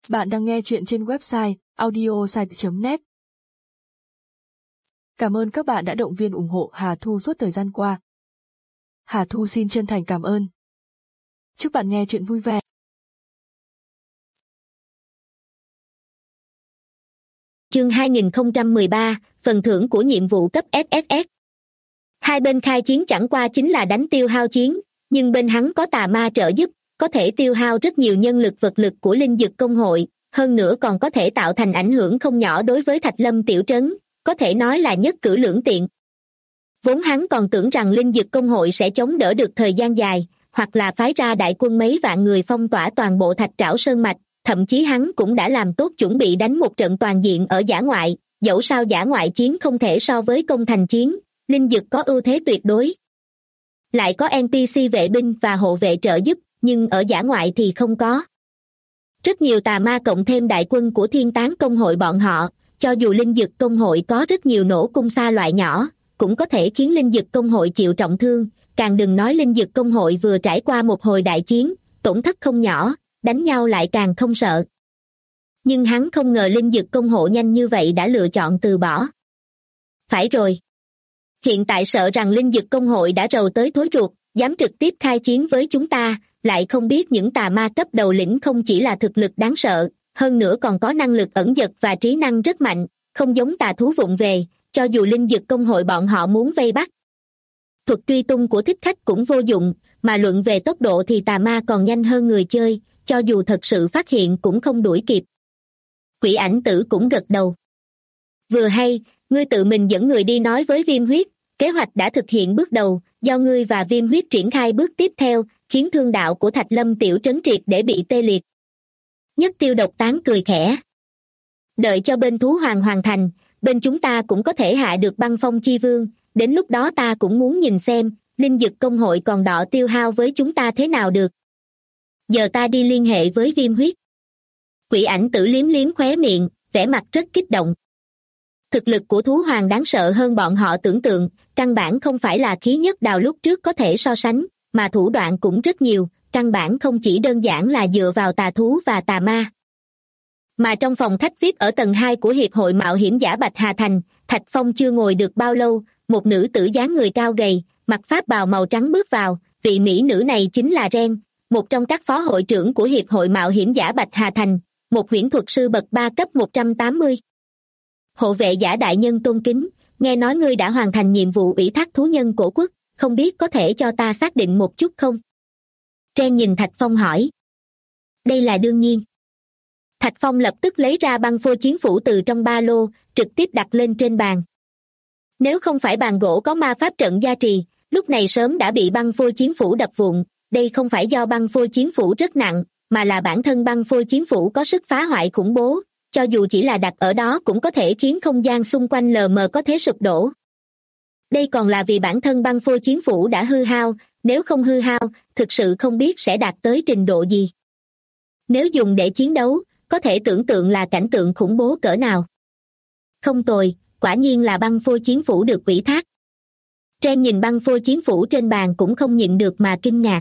Bạn đang nghe chuyện trên website audiosite.net. Cảm ơn các bạn đã động viên ủng hộ Hà Thu suốt thời gian qua. Hà Thu xin chân thành cảm ơn. Chúc bạn nghe chuyện vui vẻ. Chương 2013, phần thưởng của nhiệm vụ cấp SSS. Hai bên khai chiến chẳng qua chính là đánh tiêu hao chiến, nhưng bên hắn có tà ma trợ giúp, có thể tiêu hao rất nhiều nhân lực vật lực của linh dực công hội, hơn nữa còn có thể tạo thành ảnh hưởng không nhỏ đối với Thạch Lâm tiểu trấn, có thể nói là nhất cử lưỡng tiện. Vốn hắn còn tưởng rằng linh dực công hội sẽ chống đỡ được thời gian dài, hoặc là phái ra đại quân mấy vạn người phong tỏa toàn bộ Thạch Trảo Sơn Mạch, thậm chí hắn cũng đã làm tốt chuẩn bị đánh một trận toàn diện ở dã ngoại, dẫu sao dã ngoại chiến không thể so với công thành chiến, linh dực có ưu thế tuyệt đối. Lại có NPC vệ binh và hộ vệ trợ giúp, nhưng ở dã ngoại thì không có. Rất nhiều tà ma cộng thêm đại quân của thiên tán công hội bọn họ, cho dù linh dực công hội có rất nhiều nổ cung xa loại nhỏ, cũng có thể khiến linh dực công hội chịu trọng thương, càng đừng nói linh dực công hội vừa trải qua một hồi đại chiến, tổn thất không nhỏ, đánh nhau lại càng không sợ. Nhưng hắn không ngờ linh dực công hội nhanh như vậy đã lựa chọn từ bỏ. Phải rồi. Hiện tại sợ rằng linh dực công hội đã rầu tới thối ruột, dám trực tiếp khai chiến với chúng ta, lại không biết những tà ma cấp đầu lĩnh không chỉ là thực lực đáng sợ, hơn nữa còn có năng lực ẩn dật và trí năng rất mạnh, không giống tà thú vụng về, cho dù linh dực công hội bọn họ muốn vây bắt. Thuật truy tung của thích khách cũng vô dụng, mà luận về tốc độ thì tà ma còn nhanh hơn người chơi, cho dù thật sự phát hiện cũng không đuổi kịp. Quỷ Ảnh Tử cũng gật đầu. Vừa hay, ngươi tự mình dẫn người đi nói với Viêm Huyết, kế hoạch đã thực hiện bước đầu, do ngươi và Viêm Huyết triển khai bước tiếp theo, khiến thương đạo của Thạch Lâm tiểu trấn triệt để bị tê liệt. Nhất Tiêu Độc Tán cười khẽ. Đợi cho bên thú hoàng hoàn thành, bên chúng ta cũng có thể hạ được Băng Phong Chi Vương, đến lúc đó ta cũng muốn nhìn xem, linh dực công hội còn đọ tiêu hao với chúng ta thế nào được. Giờ ta đi liên hệ với Viêm Huyết. Quỷ Ảnh Tử liếm liếm khóe miệng, vẻ mặt rất kích động. Thực lực của thú hoàng đáng sợ hơn bọn họ tưởng tượng, căn bản không phải là khí nhất đào lúc trước có thể so sánh, mà thủ đoạn cũng rất nhiều, căn bản không chỉ đơn giản là dựa vào tà thú và tà ma. Mà trong phòng khách VIP ở tầng 2 của Hiệp hội Mạo hiểm giả Bạch Hà Thành, Thạch Phong chưa ngồi được bao lâu, một nữ tử dáng người cao gầy, mặc pháp bào màu trắng bước vào, vị mỹ nữ này chính là Ren, một trong các phó hội trưởng của Hiệp hội Mạo hiểm giả Bạch Hà Thành, một huyễn thuật sư bậc 3 cấp 180. Hộ vệ giả đại nhân tôn kính, nghe nói ngươi đã hoàn thành nhiệm vụ ủy thác thú nhân cổ quốc, không biết có thể cho ta xác định một chút không? Ren nhìn Thạch Phong hỏi. Đây là đương nhiên. Thạch Phong lập tức lấy ra băng phôi chiến phủ từ trong ba lô, trực tiếp đặt lên trên bàn. Nếu không phải bàn gỗ có ma pháp trận gia trì, lúc này sớm đã bị băng phôi chiến phủ đập vụn. Đây không phải do băng phôi chiến phủ rất nặng, mà là bản thân băng phôi chiến phủ có sức phá hoại khủng bố, cho dù chỉ là đặt ở đó cũng có thể khiến không gian xung quanh lờ mờ có thể sụp đổ. Đây còn là vì bản thân băng phôi chiến phủ đã hư hao, nếu không hư hao, thực sự không biết sẽ đạt tới trình độ gì. Nếu dùng để chiến đấu, có thể tưởng tượng là cảnh tượng khủng bố cỡ nào. Không tồi, quả nhiên là băng phôi chiến phủ được ủy thác. Ren nhìn băng phôi chiến phủ trên bàn cũng không nhịn được mà kinh ngạc.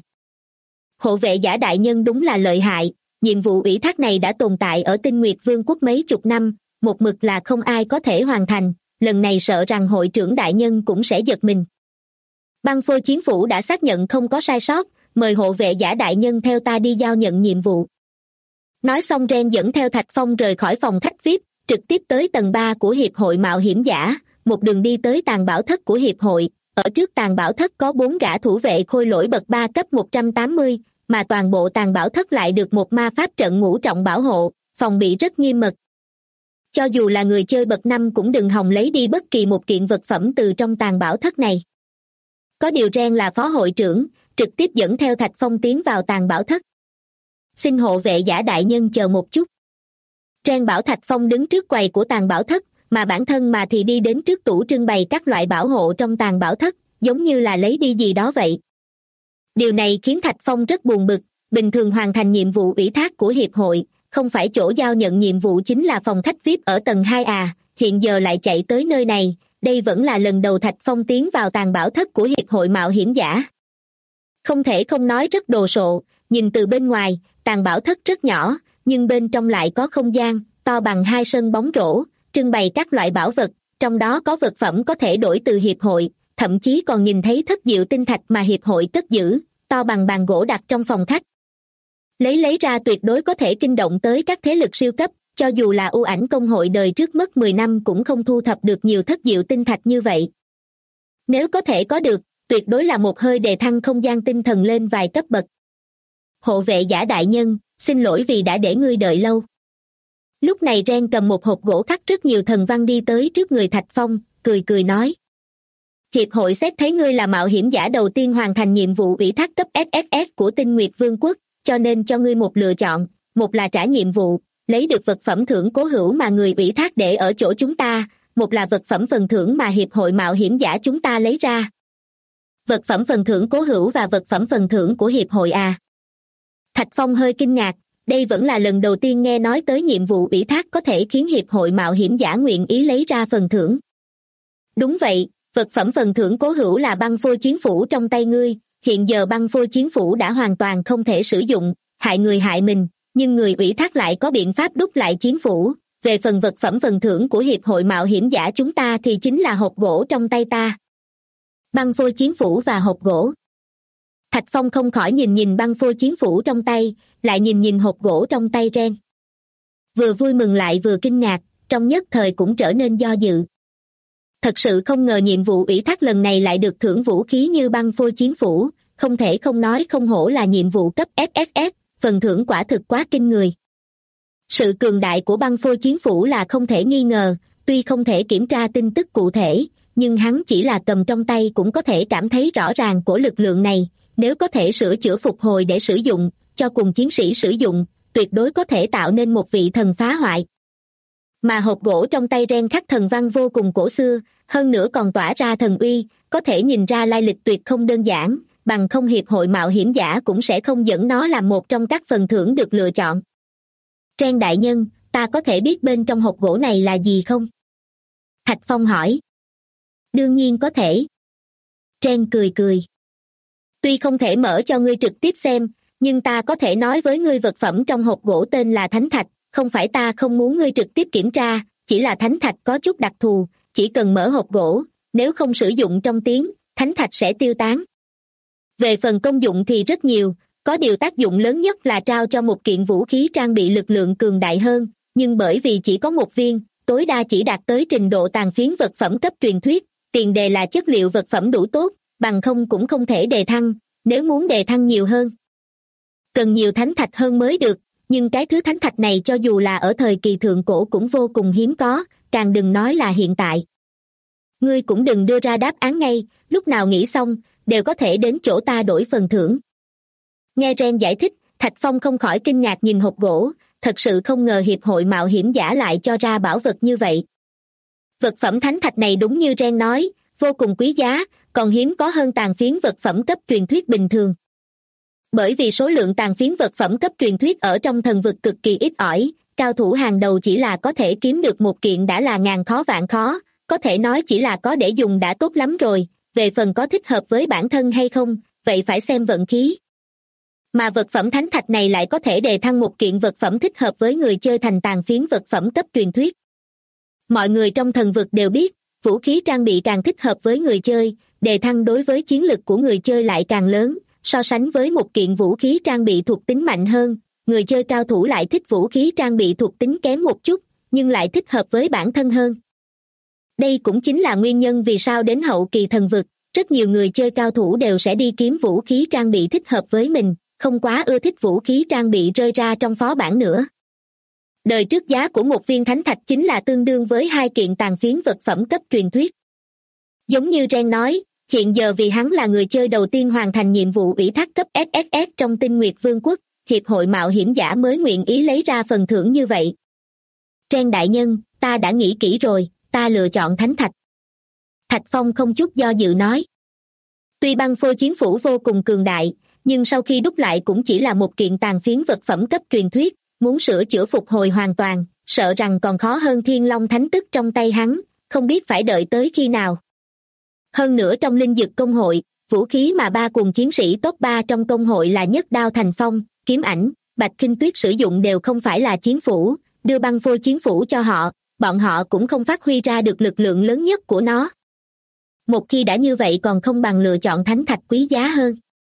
Hộ vệ giả đại nhân đúng là lợi hại, nhiệm vụ ủy thác này đã tồn tại ở Tinh Nguyệt Vương quốc mấy chục năm, một mực là không ai có thể hoàn thành, lần này sợ rằng hội trưởng đại nhân cũng sẽ giật mình. Băng phôi chiến phủ đã xác nhận không có sai sót, mời hộ vệ giả đại nhân theo ta đi giao nhận nhiệm vụ. Nói xong Ren dẫn theo Thạch Phong rời khỏi phòng khách VIP, trực tiếp tới tầng 3 của Hiệp hội Mạo hiểm giả, một đường đi tới tàng bảo thất của Hiệp hội. Ở trước tàng bảo thất có 4 gã thủ vệ khôi lỗi bậc 3 cấp 180, mà toàn bộ tàng bảo thất lại được một ma pháp trận ngũ trọng bảo hộ, phòng bị rất nghiêm mật. Cho dù là người chơi bậc 5 cũng đừng hòng lấy đi bất kỳ một kiện vật phẩm từ trong tàng bảo thất này. Có điều Ren là phó hội trưởng, trực tiếp dẫn theo Thạch Phong tiến vào tàng bảo thất. Xin hộ vệ giả đại nhân chờ một chút. Ren bảo Thạch Phong đứng trước quầy của tàng bảo thất, mà bản thân mà thì đi đến trước tủ trưng bày các loại bảo hộ trong tàng bảo thất, giống như là lấy đi gì đó vậy. Điều này khiến Thạch Phong rất buồn bực, bình thường hoàn thành nhiệm vụ ủy thác của hiệp hội, không phải chỗ giao nhận nhiệm vụ chính là phòng khách VIP ở tầng 2 à, hiện giờ lại chạy tới nơi này, đây vẫn là lần đầu Thạch Phong tiến vào tàng bảo thất của Hiệp hội Mạo hiểm giả. Không thể không nói rất đồ sộ, nhìn từ bên ngoài, tàng bảo thất rất nhỏ, nhưng bên trong lại có không gian to bằng 2 sân bóng rổ, trưng bày các loại bảo vật, trong đó có vật phẩm có thể đổi từ hiệp hội, thậm chí còn nhìn thấy thất diệu tinh thạch mà hiệp hội cất giữ, to bằng bàn gỗ đặt trong phòng khách. Lấy ra tuyệt đối có thể kinh động tới các thế lực siêu cấp, cho dù là ưu ảnh công hội đời trước mất 10 năm cũng không thu thập được nhiều thất diệu tinh thạch như vậy. Nếu có thể có được, tuyệt đối là một hơi đề thăng không gian tinh thần lên vài cấp bậc. Hộ vệ giả đại nhân, xin lỗi vì đã để ngươi đợi lâu. Lúc này Ren cầm một hộp gỗ khắc rất nhiều thần văn đi tới trước người Thạch Phong, cười nói. Hiệp hội xét thấy ngươi là mạo hiểm giả đầu tiên hoàn thành nhiệm vụ ủy thác cấp SSS của Tinh Nguyệt Vương quốc, cho nên cho ngươi một lựa chọn, một là trả nhiệm vụ, lấy được vật phẩm thưởng cố hữu mà người ủy thác để ở chỗ chúng ta, một là vật phẩm phần thưởng mà hiệp hội mạo hiểm giả chúng ta lấy ra. Vật phẩm phần thưởng cố hữu và vật phẩm phần thưởng của hiệp hội à? Thạch Phong hơi kinh ngạc, đây vẫn là lần đầu tiên nghe nói tới nhiệm vụ ủy thác có thể khiến hiệp hội mạo hiểm giả nguyện ý lấy ra phần thưởng. Đúng vậy, vật phẩm phần thưởng cố hữu là băng phôi chiến phủ trong tay ngươi, hiện giờ băng phôi chiến phủ đã hoàn toàn không thể sử dụng, hại người hại mình, nhưng người ủy thác lại có biện pháp đúc lại chiến phủ. Về phần vật phẩm phần thưởng của hiệp hội mạo hiểm giả chúng ta thì chính là hộp gỗ trong tay ta. Băng phôi chiến phủ và hộp gỗ. Thạch Phong không khỏi nhìn băng phôi chiến phủ trong tay, lại nhìn hộp gỗ trong tay Ren. Vừa vui mừng lại vừa kinh ngạc, trong nhất thời cũng trở nên do dự. Thật sự không ngờ nhiệm vụ ủy thác lần này lại được thưởng vũ khí như băng phôi chiến phủ, không thể không nói không hổ là nhiệm vụ cấp SSS, phần thưởng quả thực quá kinh người. Sự cường đại của băng phôi chiến phủ là không thể nghi ngờ, tuy không thể kiểm tra tin tức cụ thể, nhưng hắn chỉ là cầm trong tay cũng có thể cảm thấy rõ ràng của lực lượng này, nếu có thể sửa chữa phục hồi để sử dụng, cho cùng chiến sĩ sử dụng, tuyệt đối có thể tạo nên một vị thần phá hoại. Mà hộp gỗ trong tay Ren khắc thần văn vô cùng cổ xưa, hơn nữa còn tỏa ra thần uy, có thể nhìn ra lai lịch tuyệt không đơn giản, bằng không hiệp hội mạo hiểm giả cũng sẽ không dẫn nó làm một trong các phần thưởng được lựa chọn. Ren đại nhân, ta có thể biết bên trong hộp gỗ này là gì không? Thạch Phong hỏi. Đương nhiên có thể. Ren cười. Tuy không thể mở cho ngươi trực tiếp xem, nhưng ta có thể nói với ngươi vật phẩm trong hộp gỗ tên là Thánh Thạch, không phải ta không muốn ngươi trực tiếp kiểm tra, chỉ là Thánh Thạch có chút đặc thù, chỉ cần mở hộp gỗ, nếu không sử dụng trong tiếng, Thánh Thạch sẽ tiêu tán. Về phần công dụng thì rất nhiều, có điều tác dụng lớn nhất là trao cho một kiện vũ khí trang bị lực lượng cường đại hơn, nhưng bởi vì chỉ có một viên, tối đa chỉ đạt tới trình độ tàn phiến vật phẩm cấp truyền thuyết, tiền đề là chất liệu vật phẩm đủ tốt, bằng không cũng không thể đề thăng, nếu muốn đề thăng nhiều hơn. Cần nhiều thánh thạch hơn mới được, nhưng cái thứ thánh thạch này cho dù là ở thời kỳ thượng cổ cũng vô cùng hiếm có, càng đừng nói là hiện tại. Ngươi cũng đừng đưa ra đáp án ngay, lúc nào nghĩ xong, đều có thể đến chỗ ta đổi phần thưởng. Nghe Ren giải thích, Thạch Phong không khỏi kinh ngạc nhìn hộp gỗ, thật sự không ngờ hiệp hội mạo hiểm giả lại cho ra bảo vật như vậy. Vật phẩm thánh thạch này đúng như Ren nói, vô cùng quý giá, còn hiếm có hơn tàn phiến vật phẩm cấp truyền thuyết bình thường. Bởi vì số lượng tàn phiến vật phẩm cấp truyền thuyết ở trong thần vực cực kỳ ít ỏi, cao thủ hàng đầu chỉ là có thể kiếm được một kiện đã là ngàn khó vạn khó, có thể nói chỉ là có để dùng đã tốt lắm rồi, về phần có thích hợp với bản thân hay không, vậy phải xem vận khí. Mà vật phẩm thánh thạch này lại có thể đề thăng một kiện vật phẩm thích hợp với người chơi thành tàn phiến vật phẩm cấp truyền thuyết. Mọi người trong thần vực đều biết, vũ khí trang bị càng thích hợp với người chơi, đề thăng đối với chiến lực của người chơi lại càng lớn, so sánh với một kiện vũ khí trang bị thuộc tính mạnh hơn, người chơi cao thủ lại thích vũ khí trang bị thuộc tính kém một chút, nhưng lại thích hợp với bản thân hơn. Đây cũng chính là nguyên nhân vì sao đến hậu kỳ thần vực, rất nhiều người chơi cao thủ đều sẽ đi kiếm vũ khí trang bị thích hợp với mình, không quá ưa thích vũ khí trang bị rơi ra trong phó bản nữa. Đời trước giá của một viên thánh thạch chính là tương đương với 2 kiện tàn phiến vật phẩm cấp truyền thuyết. Giống như Ren nói, hiện giờ vì hắn là người chơi đầu tiên hoàn thành nhiệm vụ ủy thác cấp SSS trong Tinh Nguyệt Vương quốc, hiệp hội mạo hiểm giả mới nguyện ý lấy ra phần thưởng như vậy. Ren đại nhân, ta đã nghĩ kỹ rồi, ta lựa chọn thánh thạch. Thạch Phong không chút do dự nói. Tuy băng phôi chiến phủ vô cùng cường đại, nhưng sau khi đúc lại cũng chỉ là một kiện tàn phiến vật phẩm cấp truyền thuyết, muốn sửa chữa phục hồi hoàn toàn, sợ rằng còn khó hơn Thiên Long Thánh Tức trong tay hắn, không biết phải đợi tới khi nào. Hơn nữa trong linh dực công hội, vũ khí mà 3 cùng chiến sĩ top 3 trong công hội là Nhất Đao Thành Phong, Kiếm Ảnh, Bạch Kinh Tuyết sử dụng đều không phải là chiến phủ, đưa băng phôi chiến phủ cho họ, bọn họ cũng không phát huy ra được lực lượng lớn nhất của nó. Một khi đã như vậy còn không bằng lựa chọn thánh thạch quý giá hơn.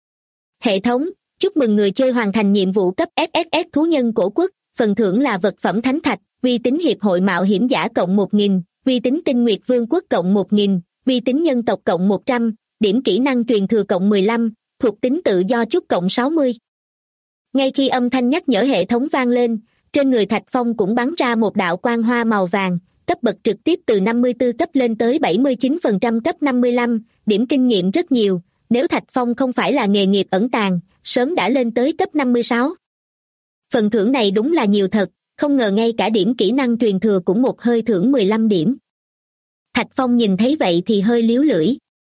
Hệ thống, chúc mừng người chơi hoàn thành nhiệm vụ cấp SSS thú nhân cổ quốc, phần thưởng là vật phẩm thánh thạch, uy tín hiệp hội mạo hiểm giả cộng 1000, uy tín tinh nguyệt vương quốc cộng 1000, uy tín nhân tộc cộng 100, điểm kỹ năng truyền thừa cộng 15, thuộc tính tự do chút cộng 60. Ngay khi âm thanh nhắc nhở hệ thống vang lên, trên người Thạch Phong cũng bắn ra một đạo quang hoa màu vàng, cấp bậc trực tiếp từ 54 cấp lên tới 79% cấp 55, điểm kinh nghiệm rất nhiều, nếu Thạch Phong không phải là nghề nghiệp ẩn tàng, sớm đã lên tới cấp 56. Phần thưởng này đúng là nhiều thật, không ngờ ngay cả điểm kỹ năng truyền thừa cũng một hơi thưởng 15 điểm. Thạch Phong nhìn thấy vậy thì hơi líu lưỡi.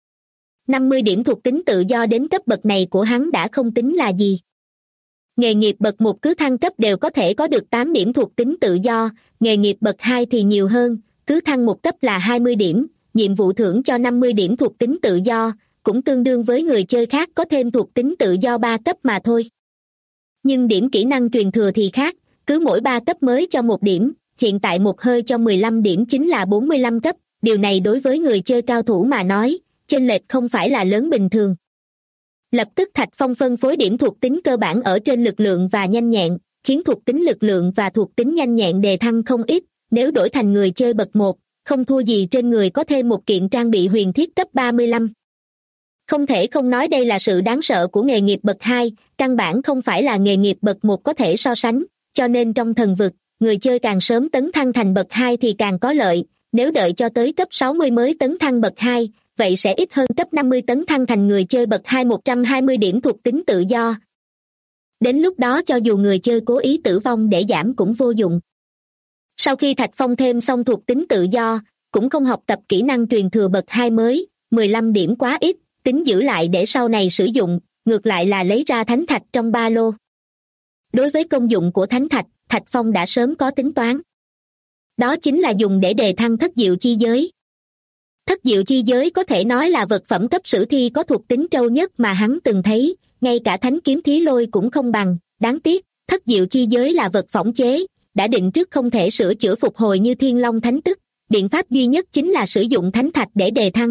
50 điểm thuộc tính tự do đến cấp bậc này của hắn đã không tính là gì. Nghề nghiệp bậc 1 cứ thăng cấp đều có thể có được 8 điểm thuộc tính tự do, nghề nghiệp bậc 2 thì nhiều hơn, cứ thăng một cấp là 20 điểm, nhiệm vụ thưởng cho 50 điểm thuộc tính tự do, cũng tương đương với người chơi khác có thêm thuộc tính tự do 3 cấp mà thôi. Nhưng điểm kỹ năng truyền thừa thì khác, cứ mỗi 3 cấp mới cho 1 điểm, hiện tại một hơi cho 15 điểm chính là 45 cấp, điều này đối với người chơi cao thủ mà nói, chênh lệch không phải là lớn bình thường. Lập tức Thạch Phong phân phối điểm thuộc tính cơ bản ở trên lực lượng và nhanh nhẹn, khiến thuộc tính lực lượng và thuộc tính nhanh nhẹn đề thăng không ít, nếu đổi thành người chơi bậc 1, không thua gì trên người có thêm một kiện trang bị huyền thiết cấp 35. Không thể không nói đây là sự đáng sợ của nghề nghiệp bậc 2, căn bản không phải là nghề nghiệp bậc 1 có thể so sánh, cho nên trong thần vực, người chơi càng sớm tấn thăng thành bậc 2 thì càng có lợi, nếu đợi cho tới cấp 60 mới tấn thăng bậc 2, vậy sẽ ít hơn cấp 50 tấn thăng thành người chơi bậc 2 120 điểm thuộc tính tự do. Đến lúc đó cho dù người chơi cố ý tử vong để giảm cũng vô dụng. Sau khi Thạch Phong thêm xong thuộc tính tự do, cũng không học tập kỹ năng truyền thừa bậc 2 mới, 15 điểm quá ít, tính giữ lại để sau này sử dụng, ngược lại là lấy ra thánh thạch trong ba lô. Đối với công dụng của thánh thạch, Thạch Phong đã sớm có tính toán. Đó chính là dùng để đề thăng thất diệu chi giới. Thất diệu chi giới có thể nói là vật phẩm cấp sử thi có thuộc tính trâu nhất mà hắn từng thấy, ngay cả thánh kiếm thí lôi cũng không bằng, đáng tiếc, thất diệu chi giới là vật phỏng chế, đã định trước không thể sửa chữa phục hồi như thiên long thánh tức, biện pháp duy nhất chính là sử dụng thánh thạch để đề thăng.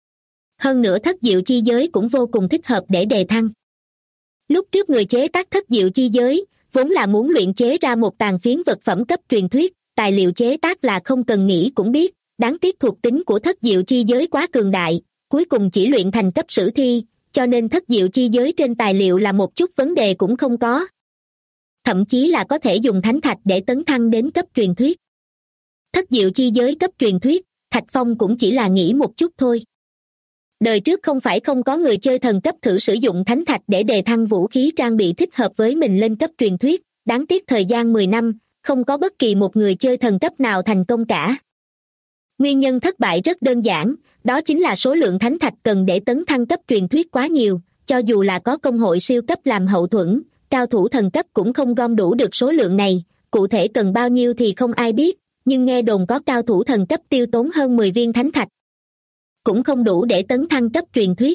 Hơn nữa thất diệu chi giới cũng vô cùng thích hợp để đề thăng. Lúc trước người chế tác thất diệu chi giới, vốn là muốn luyện chế ra một tàn phiến vật phẩm cấp truyền thuyết, tài liệu chế tác là không cần nghĩ cũng biết, đáng tiếc thuộc tính của thất diệu chi giới quá cường đại, cuối cùng chỉ luyện thành cấp sử thi, cho nên thất diệu chi giới trên tài liệu là một chút vấn đề cũng không có. Thậm chí là có thể dùng thánh thạch để tấn thăng đến cấp truyền thuyết. Thất diệu chi giới cấp truyền thuyết, Thạch Phong cũng chỉ là nghĩ một chút thôi. Đời trước không phải không có người chơi thần cấp thử sử dụng thánh thạch để đề thăng vũ khí trang bị thích hợp với mình lên cấp truyền thuyết, đáng tiếc thời gian 10 năm, không có bất kỳ một người chơi thần cấp nào thành công cả. Nguyên nhân thất bại rất đơn giản, đó chính là số lượng thánh thạch cần để tấn thăng cấp truyền thuyết quá nhiều, cho dù là có công hội siêu cấp làm hậu thuẫn, cao thủ thần cấp cũng không gom đủ được số lượng này, cụ thể cần bao nhiêu thì không ai biết, nhưng nghe đồn có cao thủ thần cấp tiêu tốn hơn 10 viên thánh thạch. Cũng không đủ để tấn thăng cấp truyền thuyết.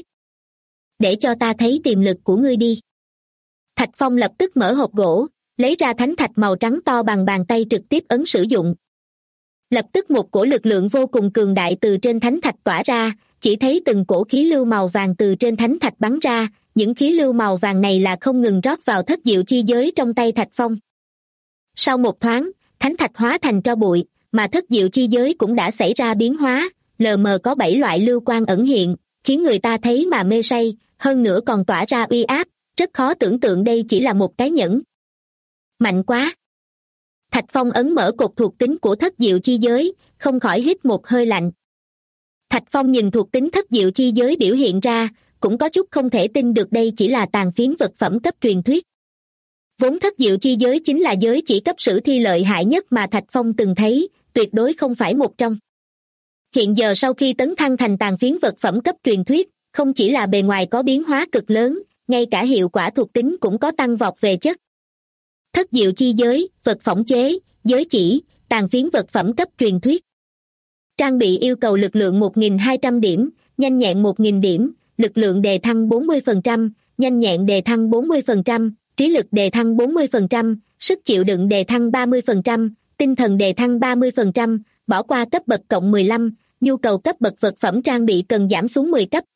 Để cho ta thấy tiềm lực của ngươi đi. Thạch Phong lập tức mở hộp gỗ, lấy ra thánh thạch màu trắng to bằng bàn tay trực tiếp ấn sử dụng. Lập tức một cổ lực lượng vô cùng cường đại từ trên thánh thạch tỏa ra, chỉ thấy từng cổ khí lưu màu vàng từ trên thánh thạch bắn ra, những khí lưu màu vàng này là không ngừng rót vào thất diệu chi giới trong tay Thạch Phong. Sau một thoáng, thánh thạch hóa thành tro bụi, mà thất diệu chi giới cũng đã xảy ra biến hóa, lờ mờ có 7 loại lưu quang ẩn hiện, khiến người ta thấy mà mê say, hơn nữa còn tỏa ra uy áp, rất khó tưởng tượng đây chỉ là một cái nhẫn. Mạnh quá! Thạch Phong ấn mở cột thuộc tính của thất diệu chi giới, không khỏi hít một hơi lạnh. Thạch Phong nhìn thuộc tính thất diệu chi giới biểu hiện ra, cũng có chút không thể tin được đây chỉ là tàn phiến vật phẩm cấp truyền thuyết. Vốn thất diệu chi giới chính là giới chỉ cấp sử thi lợi hại nhất mà Thạch Phong từng thấy, tuyệt đối không phải một trong. Hiện giờ sau khi tấn thăng thành tàn phiến vật phẩm cấp truyền thuyết, không chỉ là bề ngoài có biến hóa cực lớn, ngay cả hiệu quả thuộc tính cũng có tăng vọt về chất. Thất diệu chi giới, vật phỏng chế, giới chỉ, tàn phiến vật phẩm cấp truyền thuyết. Trang bị yêu cầu lực lượng 1.200 điểm, nhanh nhẹn 1.000 điểm, lực lượng đề thăng 40%, nhanh nhẹn đề thăng 40%, trí lực đề thăng 40%, sức chịu đựng đề thăng 30%, tinh thần đề thăng 30%, bỏ qua cấp bậc cộng 15, nhu cầu cấp bậc vật phẩm trang bị cần giảm xuống 10 cấp.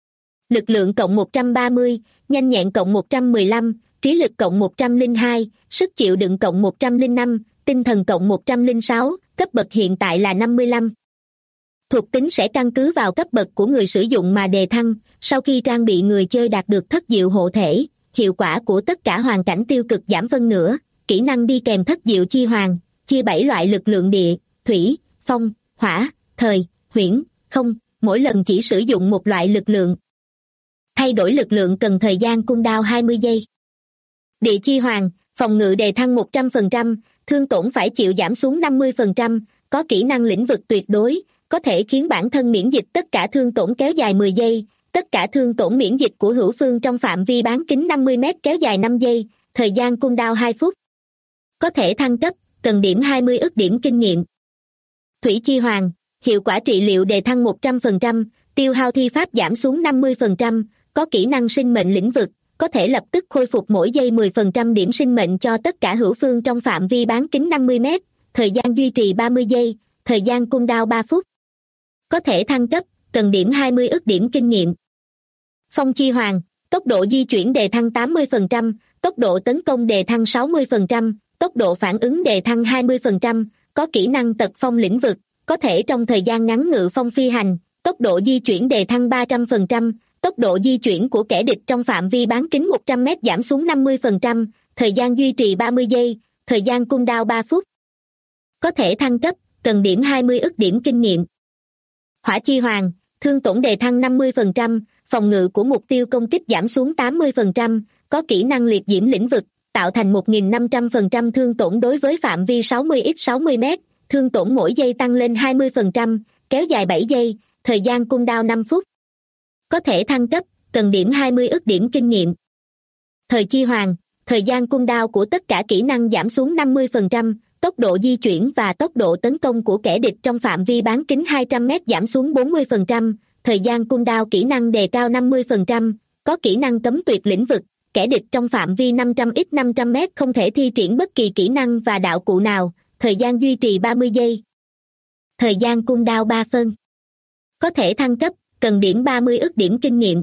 Lực lượng cộng 130, nhanh nhẹn cộng 115, trí lực cộng 102, sức chịu đựng cộng 105, tinh thần cộng 106, cấp bậc hiện tại là 55. Thuộc tính sẽ căn cứ vào cấp bậc của người sử dụng mà đề thăng. Sau khi trang bị, người chơi đạt được thất diệu hộ thể, hiệu quả của tất cả hoàn cảnh tiêu cực giảm phân nửa. Kỹ năng đi kèm thất diệu chi hoàng, chia 7 loại lực lượng địa, thủy, phong, hỏa, thời, huyễn, không, mỗi lần chỉ sử dụng một loại lực lượng. Thay đổi lực lượng cần thời gian cooldown 20 giây. Địa chi hoàng, phòng ngự đề thăng 100%, thương tổn phải chịu giảm xuống 50%, có kỹ năng lĩnh vực tuyệt đối, có thể khiến bản thân miễn dịch tất cả thương tổn kéo dài 10 giây, tất cả thương tổn miễn dịch của hữu phương trong phạm vi bán kính 50 m kéo dài 5 giây, thời gian cooldown 2 phút. Có thể thăng cấp, cần điểm 20 ức điểm kinh nghiệm. Thủy chi hoàng, hiệu quả trị liệu đề thăng 100%, tiêu hao thi pháp giảm xuống 50%, có kỹ năng sinh mệnh lĩnh vực, có thể lập tức khôi phục mỗi giây 10% điểm sinh mệnh cho tất cả hữu phương trong phạm vi bán kính 50 m, thời gian duy trì 30 giây, thời gian cooldown 3 phút. Có thể thăng cấp, cần điểm 20 ức điểm kinh nghiệm. Phong chi hoàng, tốc độ di chuyển đề thăng 80%, tốc độ tấn công đề thăng 60%, tốc độ phản ứng đề thăng 20%, có kỹ năng tật phong lĩnh vực, có thể trong thời gian ngắn ngự phong phi hành, tốc độ di chuyển đề thăng 300%, tốc độ di chuyển của kẻ địch trong phạm vi bán kính 100 m giảm xuống 50%, thời gian duy trì 30 giây, thời gian cooldown 3 phút. Có thể thăng cấp, cần điểm 20 ức điểm kinh nghiệm. Hỏa chi hoàng, thương tổn đề thăng 50%, phòng ngự của mục tiêu công kích giảm xuống 80%, có kỹ năng liệt diễm lĩnh vực, tạo thành 1.500% thương tổn đối với phạm vi 60x60 m, thương tổn mỗi giây tăng lên 20%, kéo dài 7 giây, thời gian cooldown 5 phút. Có thể thăng cấp, cần điểm 20 ức điểm kinh nghiệm. Thời chi hoàng, thời gian cooldown của tất cả kỹ năng giảm xuống 50%, tốc độ di chuyển và tốc độ tấn công của kẻ địch trong phạm vi bán kính 200 m giảm xuống 40%, thời gian cooldown kỹ năng đề cao 50%, có kỹ năng cấm tuyệt lĩnh vực, kẻ địch trong phạm vi 500x500 m không thể thi triển bất kỳ kỹ năng và đạo cụ nào, thời gian duy trì 30 giây. Thời gian cooldown 3 phân. Có thể thăng cấp, cần điểm 30 ức điểm kinh nghiệm.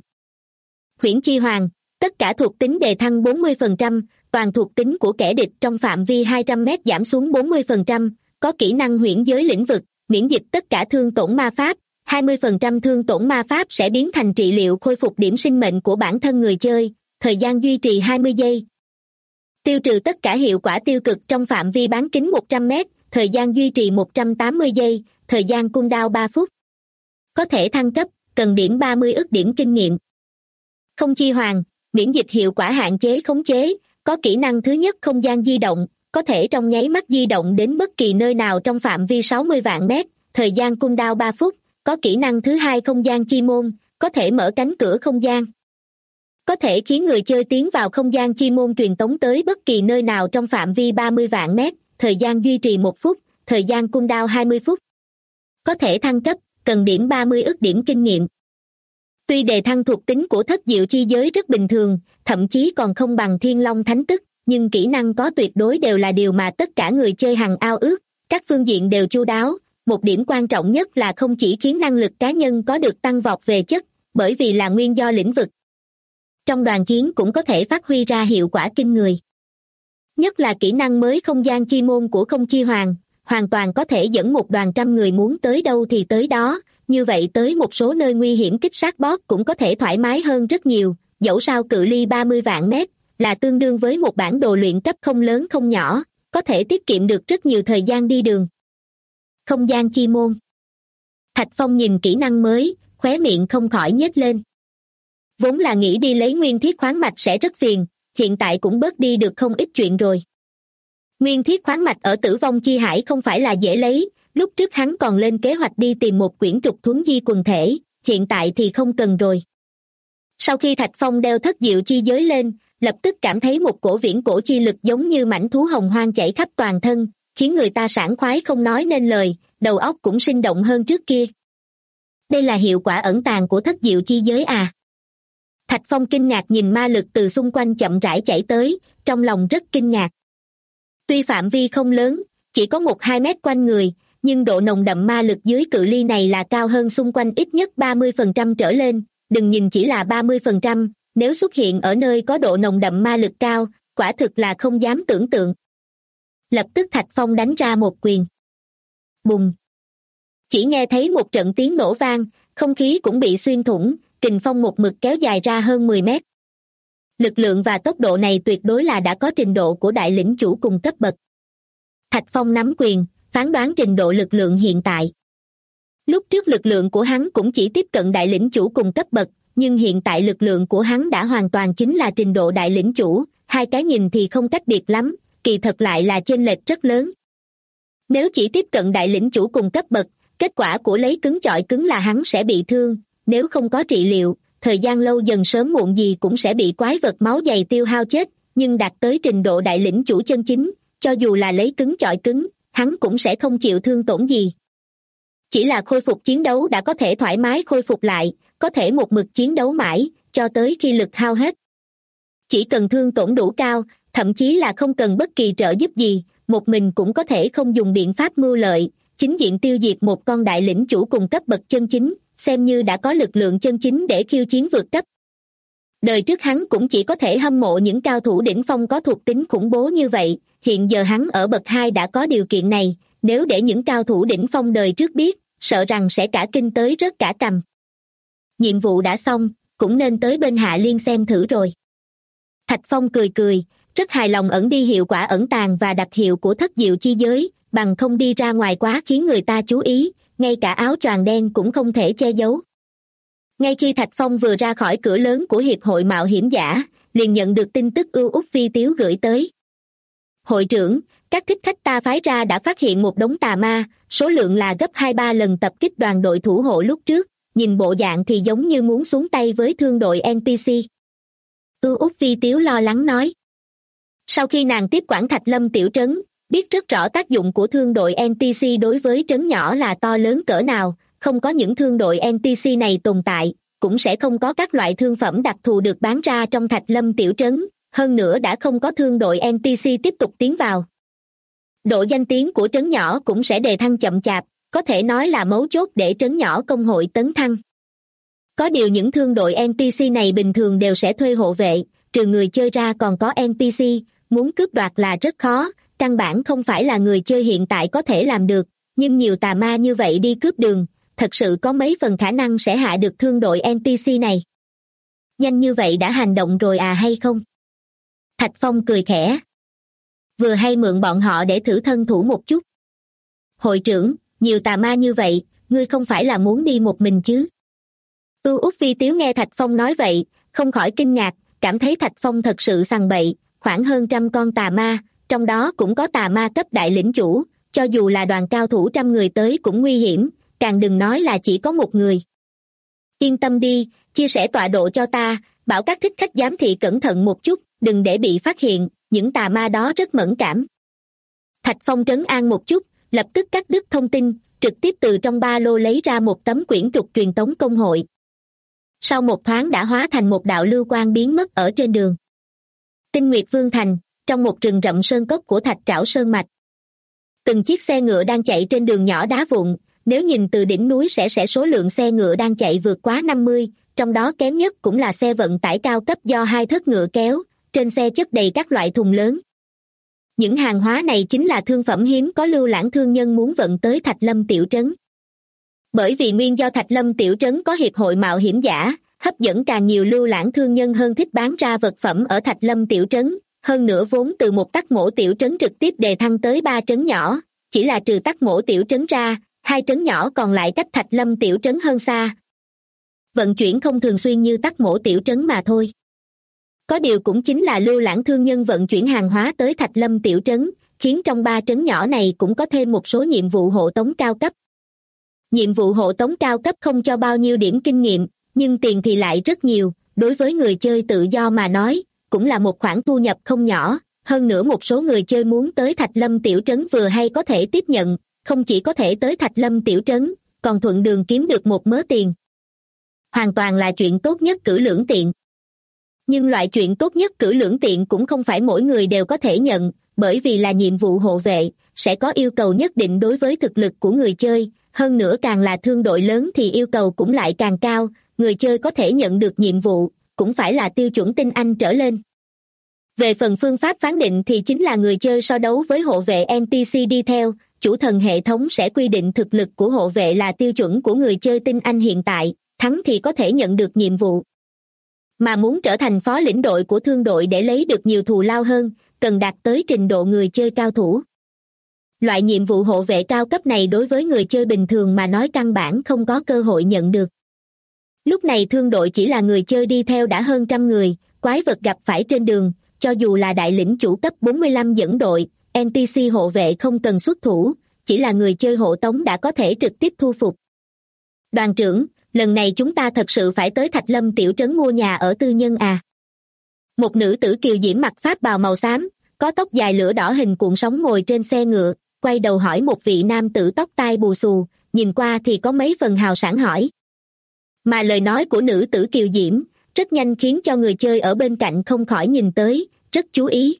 Huyễn chi hoàng, tất cả thuộc tính đề thăng 40%, toàn thuộc tính của kẻ địch trong phạm vi 200 m giảm xuống 40%, có kỹ năng huyễn giới lĩnh vực, miễn dịch tất cả thương tổn ma pháp, 20% thương tổn ma pháp sẽ biến thành trị liệu khôi phục điểm sinh mệnh của bản thân người chơi, thời gian duy trì 20 giây. Tiêu trừ tất cả hiệu quả tiêu cực trong phạm vi bán kính 100 m, thời gian duy trì 180 giây, thời gian cooldown 3 phút. Có thể thăng cấp, cần điểm 30 ức điểm kinh nghiệm. Không chi hoàng, miễn dịch hiệu quả hạn chế khống chế, có kỹ năng thứ nhất không gian di động, có thể trong nháy mắt di động đến bất kỳ nơi nào trong phạm vi 60 vạn mét, thời gian cooldown 3 phút, có kỹ năng thứ hai không gian chi môn, có thể mở cánh cửa không gian. Có thể khiến người chơi tiến vào không gian chi môn truyền tống tới bất kỳ nơi nào trong phạm vi 30 vạn mét, thời gian duy trì 1 phút, thời gian cooldown 20 phút. Có thể thăng cấp, cần điểm 30 ức điểm kinh nghiệm. Tuy đề thăng thuộc tính của thất diệu chi giới rất bình thường, thậm chí còn không bằng thiên long thánh tức, nhưng kỹ năng có tuyệt đối đều là điều mà tất cả người chơi hằng ao ước, các phương diện đều chu đáo. Một điểm quan trọng nhất là không chỉ khiến năng lực cá nhân có được tăng vọt về chất, bởi vì là nguyên do lĩnh vực. Trong đoàn chiến cũng có thể phát huy ra hiệu quả kinh người. Nhất là kỹ năng mới không gian chi môn của không chi hoàng, hoàn toàn có thể dẫn một đoàn trăm người muốn tới đâu thì tới đó, như vậy tới một số nơi nguy hiểm kích sát boss cũng có thể thoải mái hơn rất nhiều, dẫu sao cự ly 30 vạn mét là tương đương với một bản đồ luyện cấp không lớn không nhỏ, có thể tiết kiệm được rất nhiều thời gian đi đường. Không gian chi môn. Thạch Phong nhìn kỹ năng mới, khóe miệng không khỏi nhếch lên. Vốn là nghĩ đi lấy nguyên thiết khoáng mạch sẽ rất phiền, hiện tại cũng bớt đi được không ít chuyện rồi. Nguyên thiết khoáng mạch ở Tử Vong Chi Hải không phải là dễ lấy, lúc trước hắn còn lên kế hoạch đi tìm một quyển trục thuấn di quần thể, hiện tại thì không cần rồi. Sau khi Thạch Phong đeo thất diệu chi giới lên, lập tức cảm thấy một cổ viễn cổ chi lực giống như mãnh thú hồng hoang chảy khắp toàn thân, khiến người ta sảng khoái không nói nên lời, đầu óc cũng sinh động hơn trước kia. Đây là hiệu quả ẩn tàng của thất diệu chi giới à? Thạch Phong kinh ngạc nhìn ma lực từ xung quanh chậm rãi chảy tới, trong lòng rất kinh ngạc. Tuy phạm vi không lớn, chỉ có 1-2 mét quanh người, nhưng độ nồng đậm ma lực dưới cự ly này là cao hơn xung quanh ít nhất 30% trở lên, đừng nhìn chỉ là 30%, nếu xuất hiện ở nơi có độ nồng đậm ma lực cao, quả thực là không dám tưởng tượng. Lập tức Thạch Phong đánh ra một quyền. Bùng! Chỉ nghe thấy một trận tiếng nổ vang, không khí cũng bị xuyên thủng, kình phong một mực kéo dài ra hơn 10 mét. Lực lượng và tốc độ này tuyệt đối là đã có trình độ của đại lĩnh chủ cùng cấp bậc. Thạch Phong nắm quyền, phán đoán trình độ lực lượng hiện tại. Lúc trước lực lượng của hắn cũng chỉ tiếp cận đại lĩnh chủ cùng cấp bậc, nhưng hiện tại lực lượng của hắn đã hoàn toàn chính là trình độ đại lĩnh chủ, hai cái nhìn thì không cách biệt lắm, kỳ thật lại là chênh lệch rất lớn. Nếu chỉ tiếp cận đại lĩnh chủ cùng cấp bậc, kết quả của lấy cứng chọi cứng là hắn sẽ bị thương, nếu không có trị liệu, thời gian lâu dần sớm muộn gì cũng sẽ bị quái vật máu dày tiêu hao chết, nhưng đạt tới trình độ đại lĩnh chủ chân chính, cho dù là lấy cứng chọi cứng, hắn cũng sẽ không chịu thương tổn gì. Chỉ là khôi phục chiến đấu đã có thể thoải mái khôi phục lại, có thể một mực chiến đấu mãi, cho tới khi lực hao hết. Chỉ cần thương tổn đủ cao, thậm chí là không cần bất kỳ trợ giúp gì, một mình cũng có thể không dùng biện pháp mưu lợi, chính diện tiêu diệt một con đại lĩnh chủ cùng cấp bậc chân chính, xem như đã có lực lượng chân chính để khiêu chiến vượt cấp. Đời trước hắn cũng chỉ có thể hâm mộ những cao thủ đỉnh phong có thuộc tính khủng bố như vậy, hiện giờ hắn ở bậc 2 đã có điều kiện này, nếu để những cao thủ đỉnh phong đời trước biết, sợ rằng sẽ cả kinh tới rớt cả cằm. Nhiệm vụ đã xong, cũng nên tới bên Hạ Liên xem thử rồi. Thạch Phong cười cười, rất hài lòng ẩn đi hiệu quả ẩn tàng và đặc hiệu của thất diệu chi giới, bằng không đi ra ngoài quá khiến người ta chú ý, ngay cả áo choàng đen cũng không thể che giấu. Ngay khi Thạch Phong vừa ra khỏi cửa lớn của Hiệp hội Mạo hiểm giả, liền nhận được tin tức ưu út phi tiếu gửi tới. Hội trưởng, các thích khách ta phái ra đã phát hiện một đống tà ma, số lượng là gấp 2-3 lần tập kích đoàn đội thủ hộ lúc trước, nhìn bộ dạng thì giống như muốn xuống tay với thương đội NPC. Ưu út phi tiếu lo lắng nói. Sau khi nàng tiếp quản Thạch Lâm tiểu trấn, biết rất rõ tác dụng của thương đội NPC đối với trấn nhỏ là to lớn cỡ nào, không có những thương đội NPC này tồn tại, cũng sẽ không có các loại thương phẩm đặc thù được bán ra trong Thạch Lâm tiểu trấn, hơn nữa đã không có thương đội NPC tiếp tục tiến vào. Độ danh tiếng của trấn nhỏ cũng sẽ đề thăng chậm chạp, có thể nói là mấu chốt để trấn nhỏ công hội tấn thăng. Có điều những thương đội NPC này bình thường đều sẽ thuê hộ vệ, trừ người chơi ra còn có NPC, muốn cướp đoạt là rất khó, căn bản không phải là người chơi hiện tại có thể làm được, nhưng nhiều tà ma như vậy đi cướp đường, thật sự có mấy phần khả năng sẽ hạ được thương đội NPC này. Nhanh như vậy đã hành động rồi à hay không? Thạch Phong cười khẽ. Vừa hay mượn bọn họ để thử thân thủ một chút. Hội trưởng, nhiều tà ma như vậy, ngươi không phải là muốn đi một mình chứ? Ưu út phi tiếu nghe Thạch Phong nói vậy, không khỏi kinh ngạc, cảm thấy Thạch Phong thật sự sằng bậy, khoảng hơn 100 con tà ma, trong đó cũng có tà ma cấp đại lĩnh chủ, cho dù là đoàn cao thủ 100 người tới cũng nguy hiểm, càng đừng nói là chỉ có một người. Yên tâm đi, chia sẻ tọa độ cho ta, bảo các thích khách giám thị cẩn thận một chút, đừng để bị phát hiện, những tà ma đó rất mẫn cảm. Thạch Phong trấn an một chút, lập tức cắt đứt thông tin, trực tiếp từ trong ba lô lấy ra một tấm quyển trục truyền tống công hội. Sau một thoáng đã hóa thành một đạo lưu quang biến mất ở trên đường. Tinh Nguyệt Vương Thành, trong một rừng rậm sơn cốc của Thạch Trảo Sơn Mạch. Từng chiếc xe ngựa đang chạy trên đường nhỏ đá vụn, nếu nhìn từ đỉnh núi sẽ số lượng xe ngựa đang chạy vượt quá 50, trong đó kém nhất cũng là xe vận tải cao cấp do 2 thất ngựa kéo, trên xe chất đầy các loại thùng lớn. Những hàng hóa này chính là thương phẩm hiếm có lưu lãng thương nhân muốn vận tới Thạch Lâm tiểu trấn. Bởi vì nguyên do Thạch Lâm tiểu trấn có hiệp hội mạo hiểm giả, hấp dẫn càng nhiều lưu lãng thương nhân hơn thích bán ra vật phẩm ở Thạch Lâm tiểu trấn, hơn nữa vốn từ một Tắc Mổ tiểu trấn trực tiếp đề thăng tới 3 trấn nhỏ, chỉ là trừ Tắc Mổ tiểu trấn ra, 2 trấn nhỏ còn lại cách Thạch Lâm tiểu trấn hơn xa. Vận chuyển không thường xuyên như Tắc Mổ tiểu trấn mà thôi. Có điều cũng chính là lưu lãng thương nhân vận chuyển hàng hóa tới Thạch Lâm tiểu trấn, khiến trong 3 trấn nhỏ này cũng có thêm một số nhiệm vụ hộ tống cao cấp. Nhiệm vụ hộ tống cao cấp không cho bao nhiêu điểm kinh nghiệm, nhưng tiền thì lại rất nhiều, đối với người chơi tự do mà nói, cũng là một khoản thu nhập không nhỏ, hơn nữa một số người chơi muốn tới Thạch Lâm tiểu trấn vừa hay có thể tiếp nhận, không chỉ có thể tới Thạch Lâm tiểu trấn, còn thuận đường kiếm được một mớ tiền. Hoàn toàn là chuyện tốt nhất cử lưỡng tiện. Nhưng loại chuyện tốt nhất cử lưỡng tiện cũng không phải mỗi người đều có thể nhận, bởi vì là nhiệm vụ hộ vệ, sẽ có yêu cầu nhất định đối với thực lực của người chơi, hơn nữa càng là thương đội lớn thì yêu cầu cũng lại càng cao, người chơi có thể nhận được nhiệm vụ, cũng phải là tiêu chuẩn tinh anh trở lên. Về phần phương pháp phán định thì chính là người chơi so đấu với hộ vệ NPC đi theo, chủ thần hệ thống sẽ quy định thực lực của hộ vệ là tiêu chuẩn của người chơi tinh anh hiện tại, thắng thì có thể nhận được nhiệm vụ. Mà muốn trở thành phó lĩnh đội của thương đội để lấy được nhiều thù lao hơn, cần đạt tới trình độ người chơi cao thủ. Loại nhiệm vụ hộ vệ cao cấp này đối với người chơi bình thường mà nói căn bản không có cơ hội nhận được. Lúc này thương đội chỉ là người chơi đi theo đã hơn 100 người, quái vật gặp phải trên đường, cho dù là đại lĩnh chủ cấp 45 dẫn đội, NPC hộ vệ không cần xuất thủ, chỉ là người chơi hộ tống đã có thể trực tiếp thu phục. Đoàn trưởng, lần này chúng ta thật sự phải tới Thạch Lâm tiểu trấn mua nhà ở tư nhân à? Một nữ tử kiều diễm mặc pháp bào màu xám, có tóc dài lửa đỏ hình cuộn sóng ngồi trên xe ngựa, quay đầu hỏi một vị nam tử tóc tai bù xù, nhìn qua thì có mấy phần hào sảng hỏi. Mà lời nói của nữ tử kiều diễm rất nhanh khiến cho người chơi ở bên cạnh không khỏi nhìn tới, rất chú ý.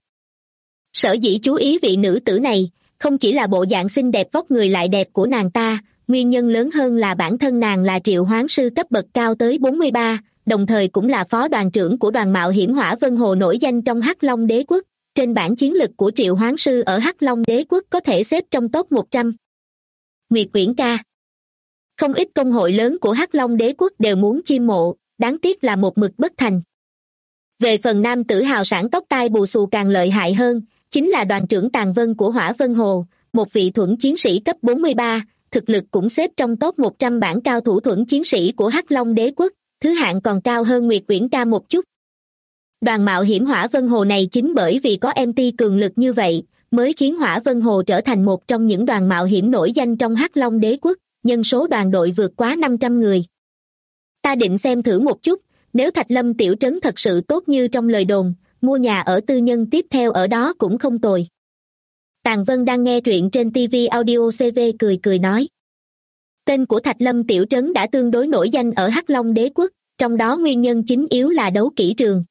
Sở dĩ chú ý vị nữ tử này, không chỉ là bộ dạng xinh đẹp vóc người lại đẹp của nàng ta, nguyên nhân lớn hơn là bản thân nàng là triệu hoán sư cấp bậc cao tới 43, đồng thời cũng là phó đoàn trưởng của đoàn mạo hiểm Hỏa Vân Hồ nổi danh trong Hắc Long Đế Quốc. Trên bảng chiến lực của triệu hoán sư ở Hắc Long Đế Quốc có thể xếp trong top 100. Nguyệt Uyển ca. Không ít công hội lớn của Hắc Long Đế Quốc đều muốn chiêm mộ, đáng tiếc là một mực bất thành. Về phần nam tử hào sảng tóc tai bù xù càng lợi hại hơn, chính là đoàn trưởng Tàn Vân của Hỏa Vân Hồ, một vị thuẫn chiến sĩ cấp 43, thực lực cũng xếp trong top 100 bảng cao thủ thuẫn chiến sĩ của Hắc Long Đế Quốc, thứ hạng còn cao hơn Nguyệt Uyển ca một chút. Đoàn mạo hiểm Hỏa Vân Hồ này chính bởi vì có MT cường lực như vậy, mới khiến Hỏa Vân Hồ trở thành một trong những đoàn mạo hiểm nổi danh trong Hắc Long Đế Quốc, nhân số đoàn đội vượt quá 500 người. Ta định xem thử một chút, nếu Thạch Lâm tiểu trấn thật sự tốt như trong lời đồn, mua nhà ở tư nhân tiếp theo ở đó cũng không tồi. Tàn Vân đang nghe truyện trên TV Audio CV cười nói. Tên của Thạch Lâm tiểu trấn đã tương đối nổi danh ở Hắc Long Đế Quốc, trong đó nguyên nhân chính yếu là đấu kỹ trường.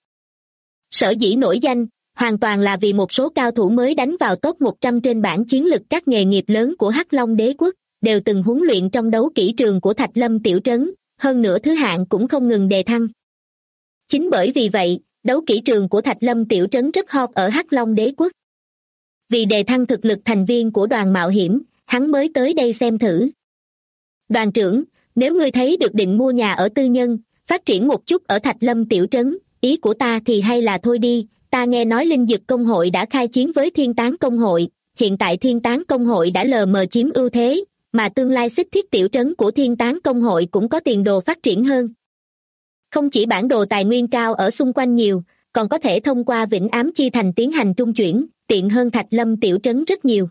Sở dĩ nổi danh, hoàn toàn là vì một số cao thủ mới đánh vào top 100 trên bảng chiến lực các nghề nghiệp lớn của Hắc Long Đế Quốc, đều từng huấn luyện trong đấu kỹ trường của Thạch Lâm tiểu trấn, hơn nữa thứ hạng cũng không ngừng đề thăng. Chính bởi vì vậy, đấu kỹ trường của Thạch Lâm tiểu trấn rất hot ở Hắc Long Đế Quốc. Vì đề thăng thực lực thành viên của đoàn mạo hiểm, hắn mới tới đây xem thử. Đoàn trưởng, nếu ngươi thấy được định mua nhà ở tư nhân, phát triển một chút ở Thạch Lâm tiểu trấn, ý của ta thì hay là thôi đi, ta nghe nói Linh Dực Công hội đã khai chiến với Thiên Tán Công hội, hiện tại Thiên Tán Công hội đã lờ mờ chiếm ưu thế, mà tương lai Xích Thiết tiểu trấn của Thiên Tán Công hội cũng có tiền đồ phát triển hơn. Không chỉ bản đồ tài nguyên cao ở xung quanh nhiều, còn có thể thông qua Vĩnh Ám Chi Thành tiến hành trung chuyển, tiện hơn Thạch Lâm tiểu trấn rất nhiều.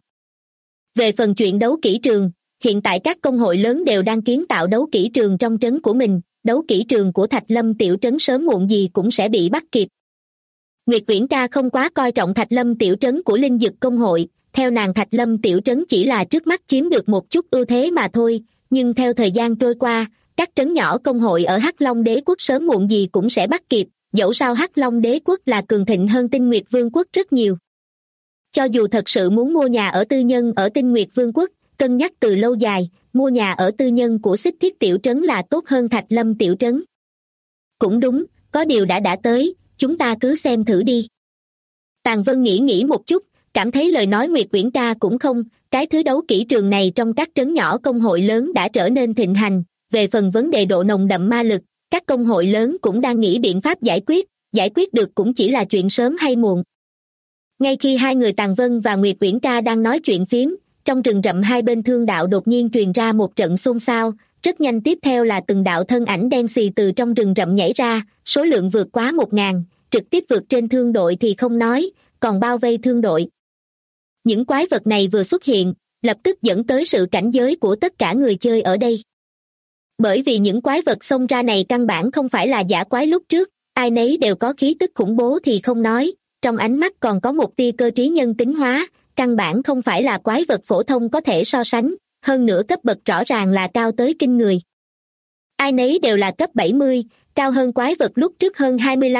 Về phần chuyện đấu kỹ trường, hiện tại các công hội lớn đều đang kiến tạo đấu kỹ trường trong trấn của mình, đấu kỹ trường của Thạch Lâm tiểu trấn sớm muộn gì cũng sẽ bị bắt kịp. Nguyệt Uyển ca không quá coi trọng Thạch Lâm tiểu trấn của Linh Dực Công hội, theo nàng Thạch Lâm tiểu trấn chỉ là trước mắt chiếm được một chút ưu thế mà thôi, nhưng theo thời gian trôi qua, các trấn nhỏ công hội ở Hắc Long Đế Quốc sớm muộn gì cũng sẽ bắt kịp, dẫu sao Hắc Long Đế Quốc là cường thịnh hơn Tinh Nguyệt Vương quốc rất nhiều. Cho dù thật sự muốn mua nhà ở tư nhân ở Tinh Nguyệt Vương quốc, cân nhắc từ lâu dài, mua nhà ở tư nhân của Xích Thiết tiểu trấn là tốt hơn Thạch Lâm tiểu trấn. Cũng đúng, có điều đã tới, chúng ta cứ xem thử đi. Tàn Vân nghĩ một chút, cảm thấy lời nói Nguyệt Uyển ca cũng không, cái thứ đấu kỹ trường này trong các trấn nhỏ công hội lớn đã trở nên thịnh hành, về phần vấn đề độ nồng đậm ma lực, các công hội lớn cũng đang nghĩ biện pháp giải quyết được cũng chỉ là chuyện sớm hay muộn. Ngay khi hai người Tàn Vân và Nguyệt Uyển ca đang nói chuyện phiếm, trong rừng rậm hai bên thương đạo đột nhiên truyền ra một trận xôn xao, rất nhanh tiếp theo là từng đạo thân ảnh đen xì từ trong rừng rậm nhảy ra, số lượng vượt quá 1000, trực tiếp vượt trên thương đội thì không nói, còn bao vây thương đội. Những quái vật này vừa xuất hiện, lập tức dẫn tới sự cảnh giới của tất cả người chơi ở đây. Bởi vì những quái vật xông ra này căn bản không phải là dã quái lúc trước, ai nấy đều có khí tức khủng bố thì không nói, trong ánh mắt còn có một tia cơ trí nhân tính hóa, căn bản không phải là quái vật phổ thông có thể so sánh, hơn nữa cấp bậc rõ ràng là cao tới kinh người. Ai nấy đều là cấp 70, cao hơn quái vật lúc trước hơn 25 cấp,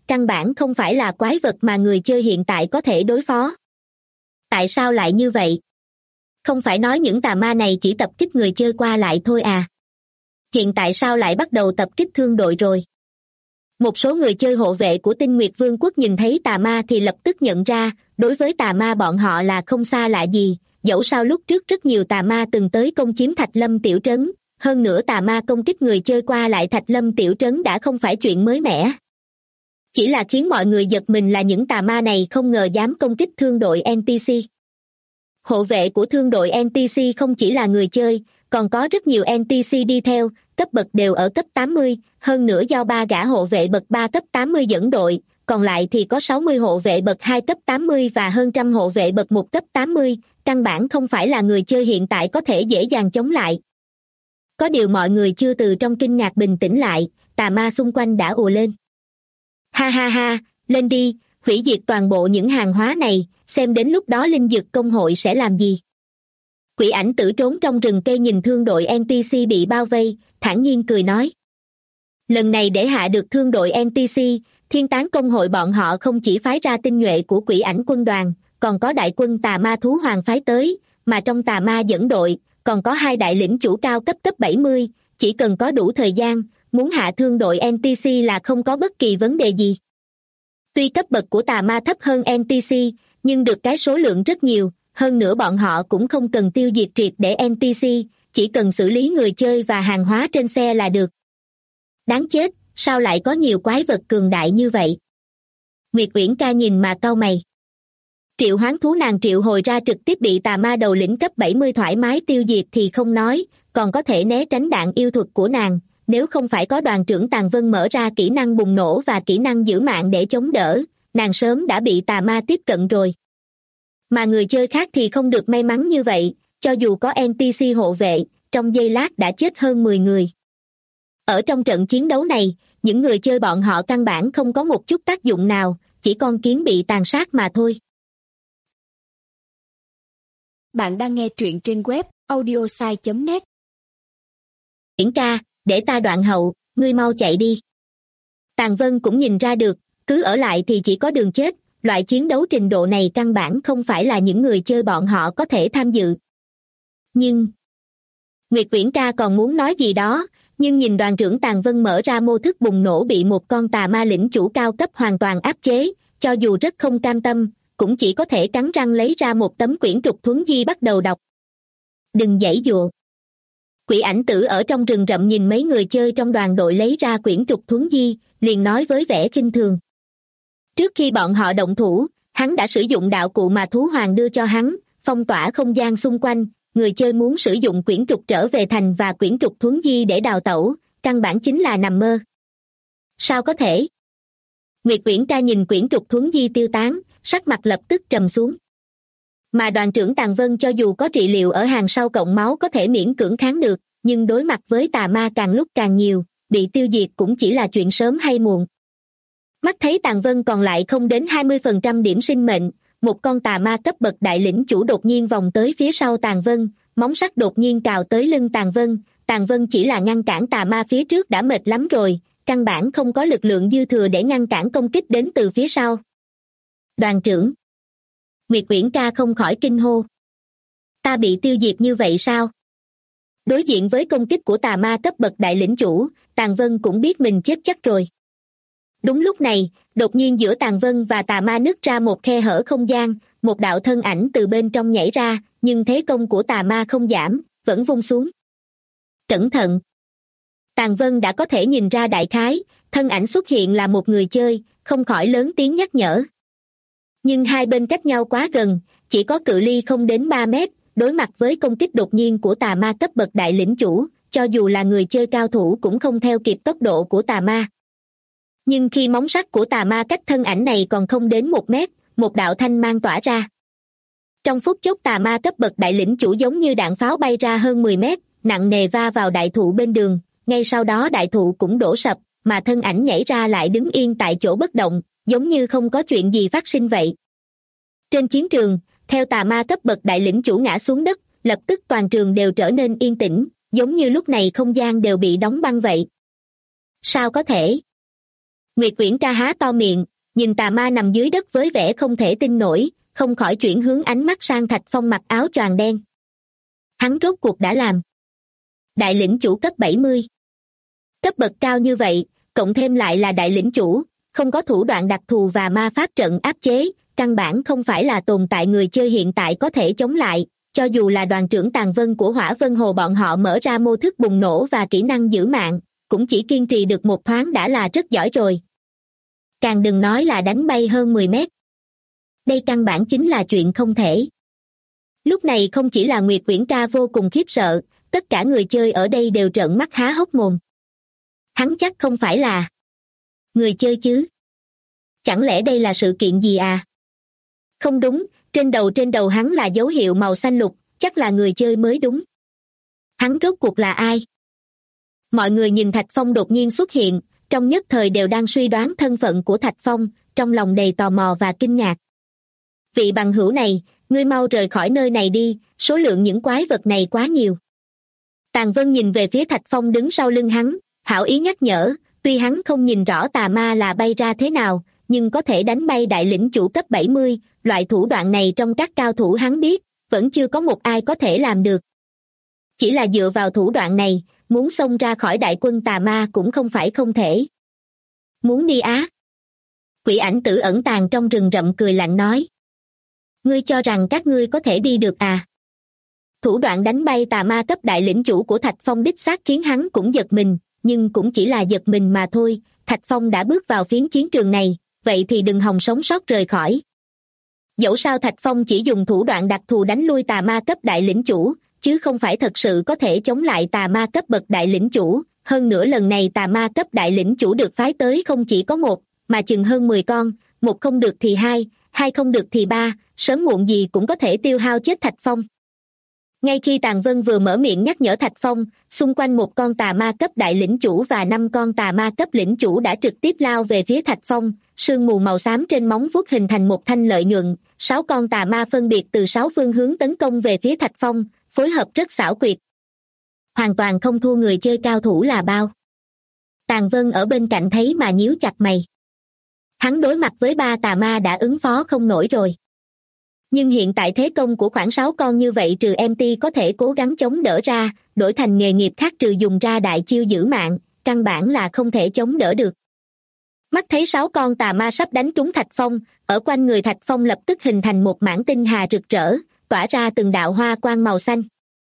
căn bản không phải là quái vật mà người chơi hiện tại có thể đối phó. Tại sao lại như vậy? Không phải nói những tà ma này chỉ tập kích người chơi qua lại thôi à? Hiện tại sao lại bắt đầu tập kích thương đội rồi? Một số người chơi hộ vệ của Tinh Nguyệt Vương quốc nhìn thấy tà ma thì lập tức nhận ra, đối với tà ma bọn họ là không xa lạ gì, dẫu sao lúc trước rất nhiều tà ma từng tới công chiếm Thạch Lâm tiểu trấn, hơn nữa tà ma công kích người chơi qua lại Thạch Lâm tiểu trấn đã không phải chuyện mới mẻ. Chỉ là khiến mọi người giật mình là những tà ma này không ngờ dám công kích thương đội NPC. Hộ vệ của thương đội NPC không chỉ là người chơi, còn có rất nhiều NPC đi theo, cấp bậc đều ở cấp 80, hơn nữa do 3 gã hộ vệ bậc 3 cấp 80 dẫn đội, còn lại thì có 60 hộ vệ bậc 2 cấp 80 và hơn trăm hộ vệ bậc 1 cấp 80, căn bản không phải là người chơi hiện tại có thể dễ dàng chống lại. Có điều mọi người chưa từ trong kinh ngạc bình tĩnh lại, tà ma xung quanh đã ùa lên. Ha ha ha, lên đi, hủy diệt toàn bộ những hàng hóa này, xem đến lúc đó linh dược công hội sẽ làm gì. Quỷ ảnh tử trốn trong rừng cây nhìn thương đội NPC bị bao vây, thản nhiên cười nói. Lần này để hạ được thương đội NPC, Thiên Tán công hội bọn họ không chỉ phái ra tinh nhuệ của quỷ ảnh quân đoàn, còn có đại quân tà ma thú hoàng phái tới, mà trong tà ma dẫn đội, còn có 2 đại lĩnh chủ cao cấp 70, chỉ cần có đủ thời gian, muốn hạ thương đội NPC là không có bất kỳ vấn đề gì. Tuy cấp bậc của tà ma thấp hơn NPC, nhưng được cái số lượng rất nhiều, hơn nữa bọn họ cũng không cần tiêu diệt triệt để NPC, chỉ cần xử lý người chơi và hàng hóa trên xe là được. Đáng chết, sao lại có nhiều quái vật cường đại như vậy? Nguyệt Uyển Ca nhìn mà cau mày. Triệu hoán thú nàng triệu hồi ra trực tiếp bị tà ma đầu lĩnh cấp 70 thoải mái tiêu diệt thì không nói, còn có thể né tránh đạn yêu thuật của nàng, nếu không phải có đoàn trưởng Tàn Vân mở ra kỹ năng bùng nổ và kỹ năng giữ mạng để chống đỡ, nàng sớm đã bị tà ma tiếp cận rồi. Mà người chơi khác thì không được may mắn như vậy, cho dù có NPC hộ vệ, trong giây lát đã chết hơn 10 người. Ở trong trận chiến đấu này, những người chơi bọn họ căn bản không có một chút tác dụng nào, chỉ con kiến bị tàn sát mà thôi. Bạn đang nghe truyện trên web audiosai.net. Uyển Ca, để ta đoạn hậu, ngươi mau chạy đi. Tàn Vân cũng nhìn ra được, cứ ở lại thì chỉ có đường chết, loại chiến đấu trình độ này căn bản không phải là những người chơi bọn họ có thể tham dự. Nhưng Nguyệt Uyển Ca còn muốn nói gì đó, nhưng nhìn đoàn trưởng Tàn Vân mở ra mô thức bùng nổ bị một con tà ma lĩnh chủ cao cấp hoàn toàn áp chế, cho dù rất không cam tâm, cũng chỉ có thể cắn răng lấy ra một tấm quyển trục thuấn di bắt đầu đọc. Đừng giãy giụa. Quỷ ảnh tử ở trong rừng rậm nhìn mấy người chơi trong đoàn đội lấy ra quyển trục thuấn di, liền nói với vẻ khinh thường. Trước khi bọn họ động thủ, hắn đã sử dụng đạo cụ mà thú hoàng đưa cho hắn, phong tỏa không gian xung quanh, người chơi muốn sử dụng quyển trục trở về thành và quyển trục thuấn di để đào tẩu, căn bản chính là nằm mơ. Sao có thể? Nguyệt Uyển Ca nhìn quyển trục thuấn di tiêu tán, sắc mặt lập tức trầm xuống. Mà đoàn trưởng Tàn Vân cho dù có trị liệu ở hàng sau cộng máu có thể miễn cưỡng kháng được, nhưng đối mặt với tà ma càng lúc càng nhiều, bị tiêu diệt cũng chỉ là chuyện sớm hay muộn. Mắt thấy Tàn Vân còn lại không đến 20% điểm sinh mệnh, một con tà ma cấp bậc đại lĩnh chủ đột nhiên vòng tới phía sau Tàn Vân, móng sắt đột nhiên cào tới lưng Tàn Vân chỉ là ngăn cản tà ma phía trước đã mệt lắm rồi, căn bản không có lực lượng dư thừa để ngăn cản công kích đến từ phía sau. Đoàn trưởng. Nguyệt Uyển Ca không khỏi kinh hô. Ta bị tiêu diệt như vậy sao? Đối diện với công kích của tà ma cấp bậc đại lĩnh chủ, Tàn Vân cũng biết mình chết chắc rồi. Đúng lúc này, đột nhiên giữa Tàn Vân và tà ma nứt ra một khe hở không gian, một đạo thân ảnh từ bên trong nhảy ra, nhưng thế công của tà ma không giảm, vẫn vung xuống. Cẩn thận! Tàn Vân đã có thể nhìn ra đại khái, thân ảnh xuất hiện là một người chơi, không khỏi lớn tiếng nhắc nhở. Nhưng hai bên cách nhau quá gần, chỉ có cự ly không đến 3 mét, đối mặt với công kích đột nhiên của tà ma cấp bậc đại lĩnh chủ, cho dù là người chơi cao thủ cũng không theo kịp tốc độ của tà ma. Nhưng khi móng sắt của tà ma cách thân ảnh này còn không đến 1 mét, một đạo thanh mang tỏa ra. Trong phút chốc tà ma cấp bậc đại lĩnh chủ giống như đạn pháo bay ra hơn 10 mét, nặng nề va vào đại thụ bên đường, ngay sau đó đại thụ cũng đổ sập, mà thân ảnh nhảy ra lại đứng yên tại chỗ bất động, giống như không có chuyện gì phát sinh vậy. Trên chiến trường, theo tà ma cấp bậc đại lĩnh chủ ngã xuống đất, lập tức toàn trường đều trở nên yên tĩnh, giống như lúc này không gian đều bị đóng băng vậy. Sao có thể? Nguyệt Uyển Ca há to miệng, nhìn tà ma nằm dưới đất với vẻ không thể tin nổi, không khỏi chuyển hướng ánh mắt sang Thạch Phong mặc áo choàng đen. Hắn rốt cuộc đã làm đại lĩnh chủ cấp 70. Cấp bậc cao như vậy, cộng thêm lại là đại lĩnh chủ, không có thủ đoạn đặc thù và ma pháp trận áp chế, căn bản không phải là tồn tại người chơi hiện tại có thể chống lại, cho dù là đoàn trưởng Tàn Vân của Hỏa Vân Hồ bọn họ mở ra mô thức bùng nổ và kỹ năng giữ mạng, cũng chỉ kiên trì được một thoáng đã là rất giỏi rồi. Càng đừng nói là đánh bay hơn 10 mét. Đây căn bản chính là chuyện không thể. Lúc này không chỉ là Nguyệt Uyển Ca vô cùng khiếp sợ, tất cả người chơi ở đây đều trợn mắt há hốc mồm. Hắn chắc không phải là người chơi chứ? Chẳng lẽ đây là sự kiện gì à? Không đúng, trên đầu hắn là dấu hiệu màu xanh lục, chắc là người chơi mới đúng. Hắn rốt cuộc là ai? Mọi người nhìn Thạch Phong đột nhiên xuất hiện, trong nhất thời đều đang suy đoán thân phận của Thạch Phong, trong lòng đầy tò mò và kinh ngạc. Vị bằng hữu này, ngươi mau rời khỏi nơi này đi, số lượng những quái vật này quá nhiều. Tàn Vân nhìn về phía Thạch Phong đứng sau lưng hắn, hảo ý nhắc nhở, tuy hắn không nhìn rõ tà ma là bay ra thế nào, nhưng có thể đánh bay đại lĩnh chủ cấp 70, loại thủ đoạn này trong các cao thủ hắn biết, vẫn chưa có một ai có thể làm được. Chỉ là dựa vào thủ đoạn này, muốn xông ra khỏi đại quân tà ma cũng không phải không thể. Muốn đi á? Quỷ ảnh tử ẩn tàng trong rừng rậm cười lạnh nói. Ngươi cho rằng các ngươi có thể đi được à? Thủ đoạn đánh bay tà ma cấp đại lĩnh chủ của Thạch Phong đích xác khiến hắn cũng giật mình, nhưng cũng chỉ là giật mình mà thôi. Thạch Phong đã bước vào phiến chiến trường này, vậy thì đừng hòng sống sót rời khỏi. Dẫu sao Thạch Phong chỉ dùng thủ đoạn đặc thù đánh lui tà ma cấp đại lĩnh chủ, chứ không phải thật sự có thể chống lại tà ma cấp bậc đại lĩnh chủ. Hơn nữa lần này tà ma cấp đại lĩnh chủ được phái tới không chỉ có một, mà chừng hơn 10 con, một không được thì hai, hai không được thì ba, sớm muộn gì cũng có thể tiêu hao chết Thạch Phong. Ngay khi Tàn Vân vừa mở miệng nhắc nhở Thạch Phong, xung quanh một con tà ma cấp đại lĩnh chủ và 5 con tà ma cấp lĩnh chủ đã trực tiếp lao về phía Thạch Phong, sương mù màu xám trên móng vuốt hình thành một thanh lợi nhuận, 6 con tà ma phân biệt từ 6 phương hướng tấn công về phía Thạch Phong, phối hợp rất xảo quyệt. Hoàn toàn không thua người chơi cao thủ là bao. Tàn Vân ở bên cạnh thấy mà nhíu chặt mày. Hắn đối mặt với 3 tà ma đã ứng phó không nổi rồi. Nhưng hiện tại thế công của khoảng 6 con như vậy trừ MT có thể cố gắng chống đỡ ra, đổi thành nghề nghiệp khác trừ dùng ra đại chiêu giữ mạng, căn bản là không thể chống đỡ được. Mắt thấy 6 con tà ma sắp đánh trúng Thạch Phong, ở quanh người Thạch Phong lập tức hình thành một mảng tinh hà rực rỡ, tỏa ra từng đạo hoa quang màu xanh.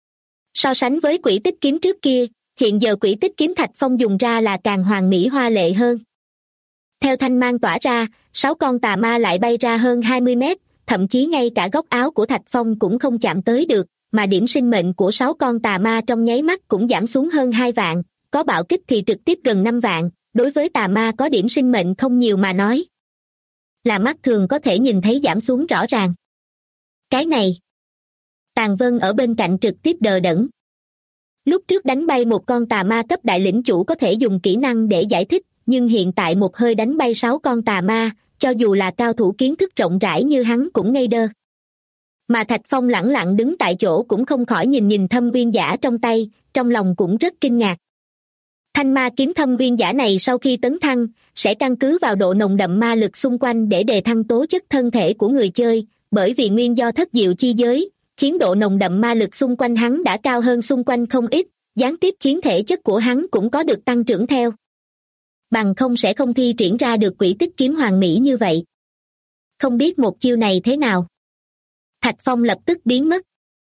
So sánh với quỷ tích kiếm trước kia, hiện giờ quỷ tích kiếm Thạch Phong dùng ra là càng hoàn mỹ hoa lệ hơn. Theo thanh mang tỏa ra, 6 con tà ma lại bay ra hơn 20 mét, thậm chí ngay cả góc áo của Thạch Phong cũng không chạm tới được, mà điểm sinh mệnh của 6 con tà ma trong nháy mắt cũng giảm xuống hơn 2 vạn, có bạo kích thì trực tiếp gần 5 vạn, đối với tà ma có điểm sinh mệnh không nhiều mà nói. Là mắt thường có thể nhìn thấy giảm xuống rõ ràng. Cái này. Tàn Vân ở bên cạnh trực tiếp đờ đẫn. Lúc trước đánh bay một con tà ma cấp đại lĩnh chủ có thể dùng kỹ năng để giải thích, nhưng hiện tại một hơi đánh bay 6 con tà ma, cho dù là cao thủ kiến thức rộng rãi như hắn cũng ngây đơ. Mà Thạch Phong lẳng lặng đứng tại chỗ cũng không khỏi nhìn thâm uyên giả trong tay, trong lòng cũng rất kinh ngạc. Thanh ma kiếm thâm uyên giả này sau khi tấn thăng, sẽ căn cứ vào độ nồng đậm ma lực xung quanh để đề thăng tố chất thân thể của người chơi, bởi vì nguyên do thất diệu chi giới, khiến độ nồng đậm ma lực xung quanh hắn đã cao hơn xung quanh không ít, gián tiếp khiến thể chất của hắn cũng có được tăng trưởng theo. Bằng không sẽ không thi triển ra được quỷ tích kiếm hoàn mỹ như vậy. Không biết một chiêu này thế nào. Thạch Phong lập tức biến mất.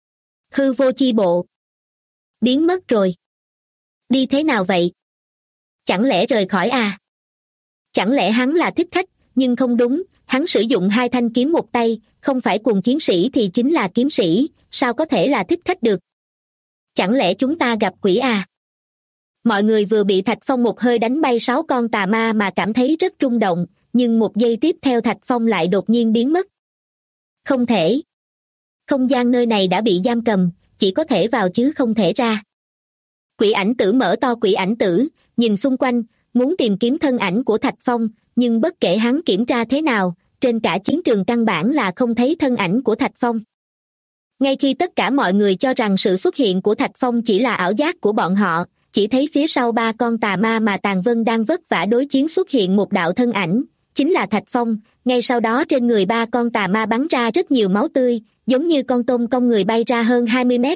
Hư vô chi bộ. Biến mất rồi. Đi thế nào vậy? Chẳng lẽ rời khỏi à? Chẳng lẽ hắn là thích khách, nhưng không đúng, hắn sử dụng 2 thanh kiếm một tay, không phải cùng chiến sĩ thì chính là kiếm sĩ, sao có thể là thích khách được? Chẳng lẽ chúng ta gặp quỷ à? Mọi người vừa bị Thạch Phong một hơi đánh bay 6 con tà ma mà cảm thấy rất rung động, nhưng một giây tiếp theo Thạch Phong lại đột nhiên biến mất. Không thể. Không gian nơi này đã bị giam cầm, chỉ có thể vào chứ không thể ra. Quỷ ảnh tử mở to quỷ ảnh tử, nhìn xung quanh, muốn tìm kiếm thân ảnh của Thạch Phong, nhưng bất kể hắn kiểm tra thế nào, trên cả chiến trường căn bản là không thấy thân ảnh của Thạch Phong. Ngay khi tất cả mọi người cho rằng sự xuất hiện của Thạch Phong chỉ là ảo giác của bọn họ, chỉ thấy phía sau ba con tà ma mà Tàn Vân đang vất vả đối chiến xuất hiện một đạo thân ảnh, chính là Thạch Phong. Ngay sau đó trên người ba con tà ma bắn ra rất nhiều máu tươi, giống như con tôm cong người bay ra hơn 20 mét.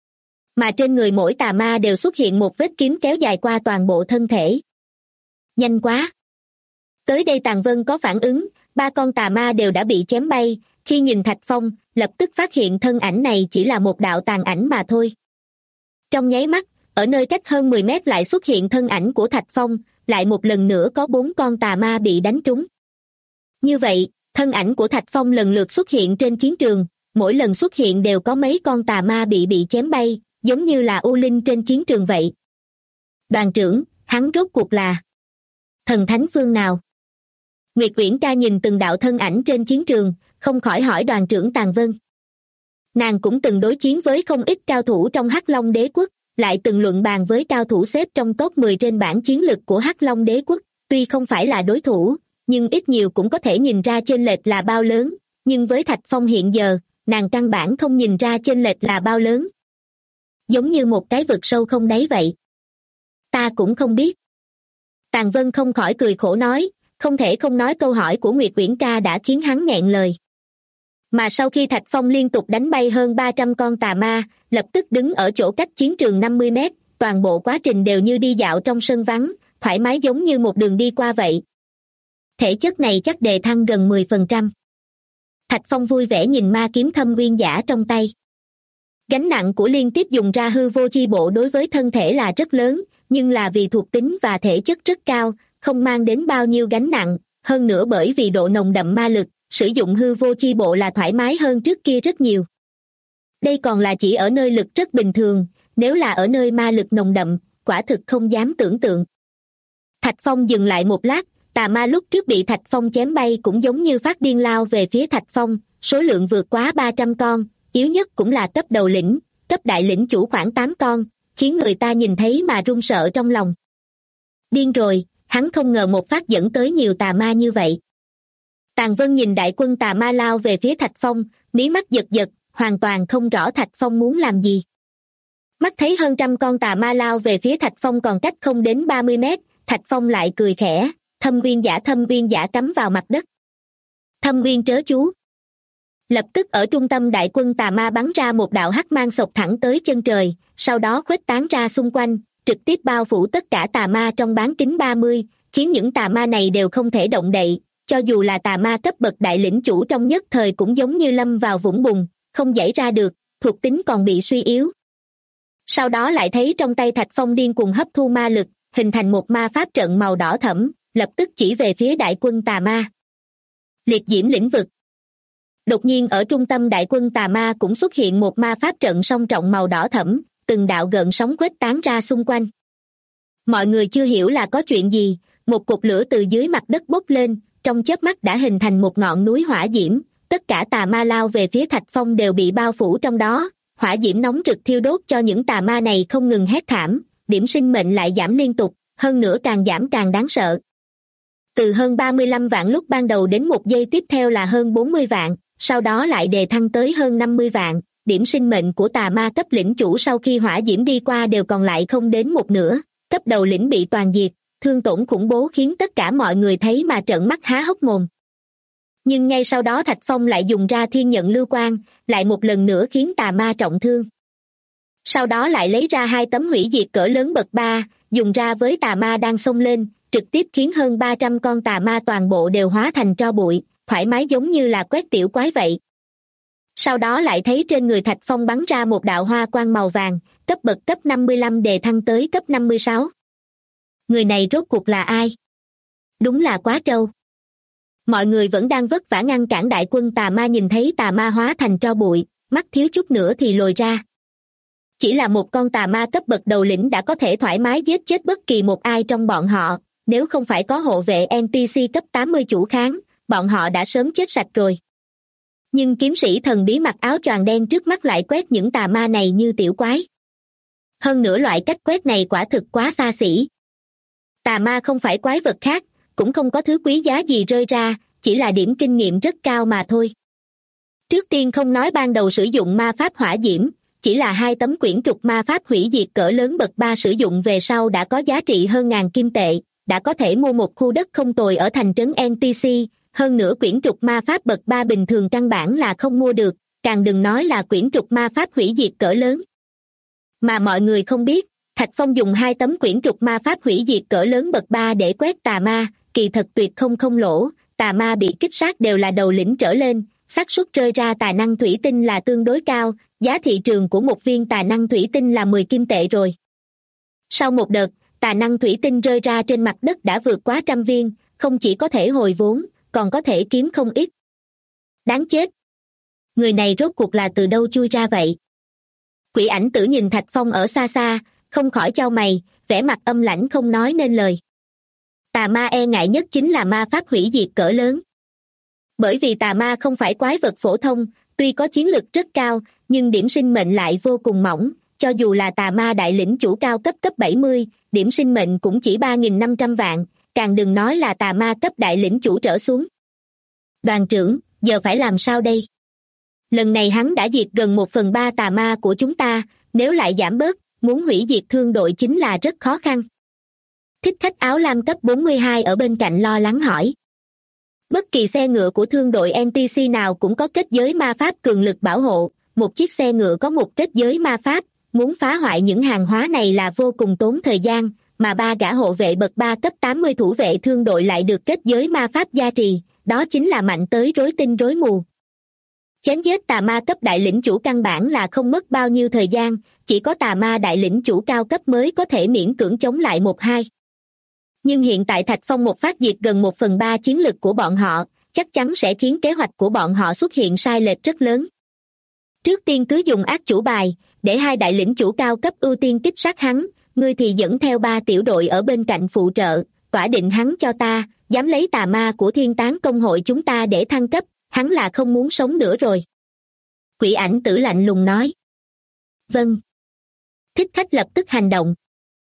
Mà trên người mỗi tà ma đều xuất hiện một vết kiếm kéo dài qua toàn bộ thân thể. Nhanh quá! Tới đây Tàn Vân có phản ứng, ba con tà ma đều đã bị chém bay, khi nhìn Thạch Phong, lập tức phát hiện thân ảnh này chỉ là một đạo tàn ảnh mà thôi. Trong nháy mắt, ở nơi cách hơn 10 mét lại xuất hiện thân ảnh của Thạch Phong, lại một lần nữa có 4 con tà ma bị đánh trúng. Như vậy, thân ảnh của Thạch Phong lần lượt xuất hiện trên chiến trường, mỗi lần xuất hiện đều có mấy con tà ma bị chém bay, giống như là u linh trên chiến trường vậy. Đoàn trưởng, hắn rốt cuộc là thần thánh phương nào? Nguyệt Uyển Ca nhìn từng đạo thân ảnh trên chiến trường, không khỏi hỏi đoàn trưởng Tàn Vân. Nàng cũng từng đối chiến với không ít cao thủ trong Hắc Long Đế Quốc, lại từng luận bàn với cao thủ xếp trong top 10 trên bảng chiến lực của Hắc Long Đế Quốc, tuy không phải là đối thủ, nhưng ít nhiều cũng có thể nhìn ra chênh lệch là bao lớn, nhưng với Thạch Phong hiện giờ, nàng căn bản không nhìn ra chênh lệch là bao lớn. Giống như một cái vực sâu không đáy vậy. Ta cũng không biết. Tàn Vân không khỏi cười khổ nói, không thể không nói câu hỏi của Nguyệt Uyển Ca đã khiến hắn nghẹn lời. Mà sau khi Thạch Phong liên tục đánh bay hơn 300 con tà ma, lập tức đứng ở chỗ cách chiến trường 50 mét, toàn bộ quá trình đều như đi dạo trong sân vắng, thoải mái giống như một đường đi qua vậy. Thể chất này chắc đề thăng gần 10%. Thạch Phong vui vẻ nhìn ma kiếm Thâm Uyên Giả trong tay. Gánh nặng của liên tiếp dùng ra hư vô chi bộ đối với thân thể là rất lớn, nhưng là vì thuộc tính và thể chất rất cao, không mang đến bao nhiêu gánh nặng, hơn nữa bởi vì độ nồng đậm ma lực, sử dụng hư vô chi bộ là thoải mái hơn trước kia rất nhiều. Đây còn là chỉ ở nơi lực rất bình thường, nếu là ở nơi ma lực nồng đậm, quả thực không dám tưởng tượng. Thạch Phong dừng lại một lát, tà ma lúc trước bị Thạch Phong chém bay cũng giống như phát điên lao về phía Thạch Phong, số lượng vượt quá 300 con, yếu nhất cũng là cấp đầu lĩnh, cấp đại lĩnh chủ khoảng 8 con, khiến người ta nhìn thấy mà run sợ trong lòng. Điên rồi, hắn không ngờ một phát dẫn tới nhiều tà ma như vậy. Tàn Vân nhìn đại quân tà ma lao về phía Thạch Phong, mí mắt giật giật, hoàn toàn không rõ Thạch Phong muốn làm gì. Mắt thấy hơn trăm con tà ma lao về phía Thạch Phong còn cách không đến 30 mét, Thạch Phong lại cười khẽ, Thâm Uyên Giả cắm vào mặt đất. Thâm Uyên trớ chú. Lập tức ở trung tâm đại quân tà ma bắn ra một đạo hắc mang xộc thẳng tới chân trời, sau đó khuếch tán ra xung quanh, trực tiếp bao phủ tất cả tà ma trong bán kính 30, khiến những tà ma này đều không thể động đậy, cho dù là tà ma cấp bậc đại lĩnh chủ trong nhất thời cũng giống như lâm vào vũng bùn, không giãy ra được, thuộc tính còn bị suy yếu. Sau đó lại thấy trong tay Thạch Phong điên cuồng hấp thu ma lực, hình thành một ma pháp trận màu đỏ thẫm, lập tức chỉ về phía đại quân tà ma. Liệt diễm lĩnh vực. Đột nhiên ở trung tâm đại quân tà ma cũng xuất hiện một ma pháp trận song trọng màu đỏ thẫm, từng đạo gợn sóng khuếch tán ra xung quanh. Mọi người chưa hiểu là có chuyện gì, một cột lửa từ dưới mặt đất bốc lên, trong chớp mắt đã hình thành một ngọn núi hỏa diễm, tất cả tà ma lao về phía Thạch Phong đều bị bao phủ trong đó, hỏa diễm nóng rực thiêu đốt cho những tà ma này không ngừng hét thảm, điểm sinh mệnh lại giảm liên tục, hơn nữa càng giảm càng đáng sợ. Từ hơn 35 vạn lúc ban đầu đến một giây tiếp theo là hơn 40 vạn, sau đó lại đề thăng tới hơn 50 vạn, điểm sinh mệnh của tà ma cấp lĩnh chủ sau khi hỏa diễm đi qua đều còn lại không đến một nửa, cấp đầu lĩnh bị toàn diệt, thương tổn khủng bố khiến tất cả mọi người thấy mà trợn mắt há hốc mồm. Nhưng ngay sau đó Thạch Phong lại dùng ra thiên nhận lưu quang, lại một lần nữa khiến tà ma trọng thương. Sau đó lại lấy ra 2 tấm hủy diệt cỡ lớn bậc 3, dùng ra với tà ma đang xông lên, trực tiếp khiến hơn 300 con tà ma toàn bộ đều hóa thành tro bụi, thoải mái giống như là quét tiểu quái vậy. Sau đó lại thấy trên người Thạch Phong bắn ra một đạo hoa quang màu vàng, cấp bậc cấp 55 đề thăng tới cấp 56. Người này rốt cuộc là ai? Đúng là quá trâu. Mọi người vẫn đang vất vả ngăn cản đại quân tà ma nhìn thấy tà ma hóa thành tro bụi, mắt thiếu chút nữa thì lồi ra. Chỉ là một con tà ma cấp bậc đầu lĩnh đã có thể thoải mái giết chết bất kỳ một ai trong bọn họ, nếu không phải có hộ vệ NPC cấp 80 chủ kháng, bọn họ đã sớm chết sạch rồi. Nhưng kiếm sĩ thần bí mặc áo choàng đen trước mắt lại quét những tà ma này như tiểu quái. Hơn nữa loại cách quét này quả thực quá xa xỉ. Tà ma không phải quái vật khác, cũng không có thứ quý giá gì rơi ra, chỉ là điểm kinh nghiệm rất cao mà thôi. Trước tiên không nói ban đầu sử dụng ma pháp hỏa diễm, chỉ là 2 tấm quyển trục ma pháp hủy diệt cỡ lớn bậc 3 sử dụng về sau đã có giá trị hơn 1000 kim tệ, đã có thể mua một khu đất không tồi ở thành trấn NTC, hơn nữa quyển trục ma pháp bậc 3 bình thường căn bản là không mua được, càng đừng nói là quyển trục ma pháp hủy diệt cỡ lớn. Mà mọi người không biết, Thạch Phong dùng 2 tấm quyển trục ma pháp hủy diệt cỡ lớn bậc 3 để quét tà ma, kỳ thật tuyệt không lỗ, tà ma bị kích sát đều là đầu lĩnh trở lên, xác suất rơi ra tài năng thủy tinh là tương đối cao, giá thị trường của một viên tài năng thủy tinh là 10 kim tệ rồi. Sau một đợt, tài năng thủy tinh rơi ra trên mặt đất đã vượt quá 100 viên, không chỉ có thể hồi vốn, còn có thể kiếm không ít. Đáng chết! Người này rốt cuộc là từ đâu chui ra vậy? Quỷ ảnh tử nhìn Thạch Phong ở xa xa, không khỏi chau mày, vẻ mặt âm lãnh không nói nên lời. Tà ma e ngại nhất chính là ma pháp hủy diệt cỡ lớn. Bởi vì tà ma không phải quái vật phổ thông, tuy có chiến lực rất cao, nhưng điểm sinh mệnh lại vô cùng mỏng, cho dù là tà ma đại lĩnh chủ cao cấp 70, điểm sinh mệnh cũng chỉ 3.500 vạn, càng đừng nói là tà ma cấp đại lĩnh chủ trở xuống. Đoàn trưởng, giờ phải làm sao đây? Lần này hắn đã diệt gần 1/3 tà ma của chúng ta, nếu lại giảm bớt, muốn hủy diệt thương đội chính là rất khó khăn. Thích khách áo lam cấp 42 ở bên cạnh lo lắng hỏi. Bất kỳ xe ngựa của thương đội NTC nào cũng có kết giới ma pháp cường lực bảo hộ, một chiếc xe ngựa có một kết giới ma pháp, muốn phá hoại những hàng hóa này là vô cùng tốn thời gian, mà 3 gã hộ vệ bậc 3 cấp 80 thủ vệ thương đội lại được kết giới ma pháp gia trì, đó chính là mạnh tới rối tinh rối mù. Chém giết tà ma cấp đại lĩnh chủ căn bản là không mất bao nhiêu thời gian, chỉ có tà ma đại lĩnh chủ cao cấp mới có thể miễn cưỡng chống lại 1-2. Nhưng hiện tại Thạch Phong một phát diệt gần 1/3 chiến lực của bọn họ, chắc chắn sẽ khiến kế hoạch của bọn họ xuất hiện sai lệch rất lớn. Trước tiên cứ dùng ác chủ bài, để 2 đại lĩnh chủ cao cấp ưu tiên kích sát hắn, ngươi thì dẫn theo 3 tiểu đội ở bên cạnh phụ trợ, quả định hắn cho ta, dám lấy tà ma của thiên tán công hội chúng ta để thăng cấp, hắn là không muốn sống nữa rồi. Quỷ ảnh tử lạnh lùng nói. Vâng. Thích khách lập tức hành động.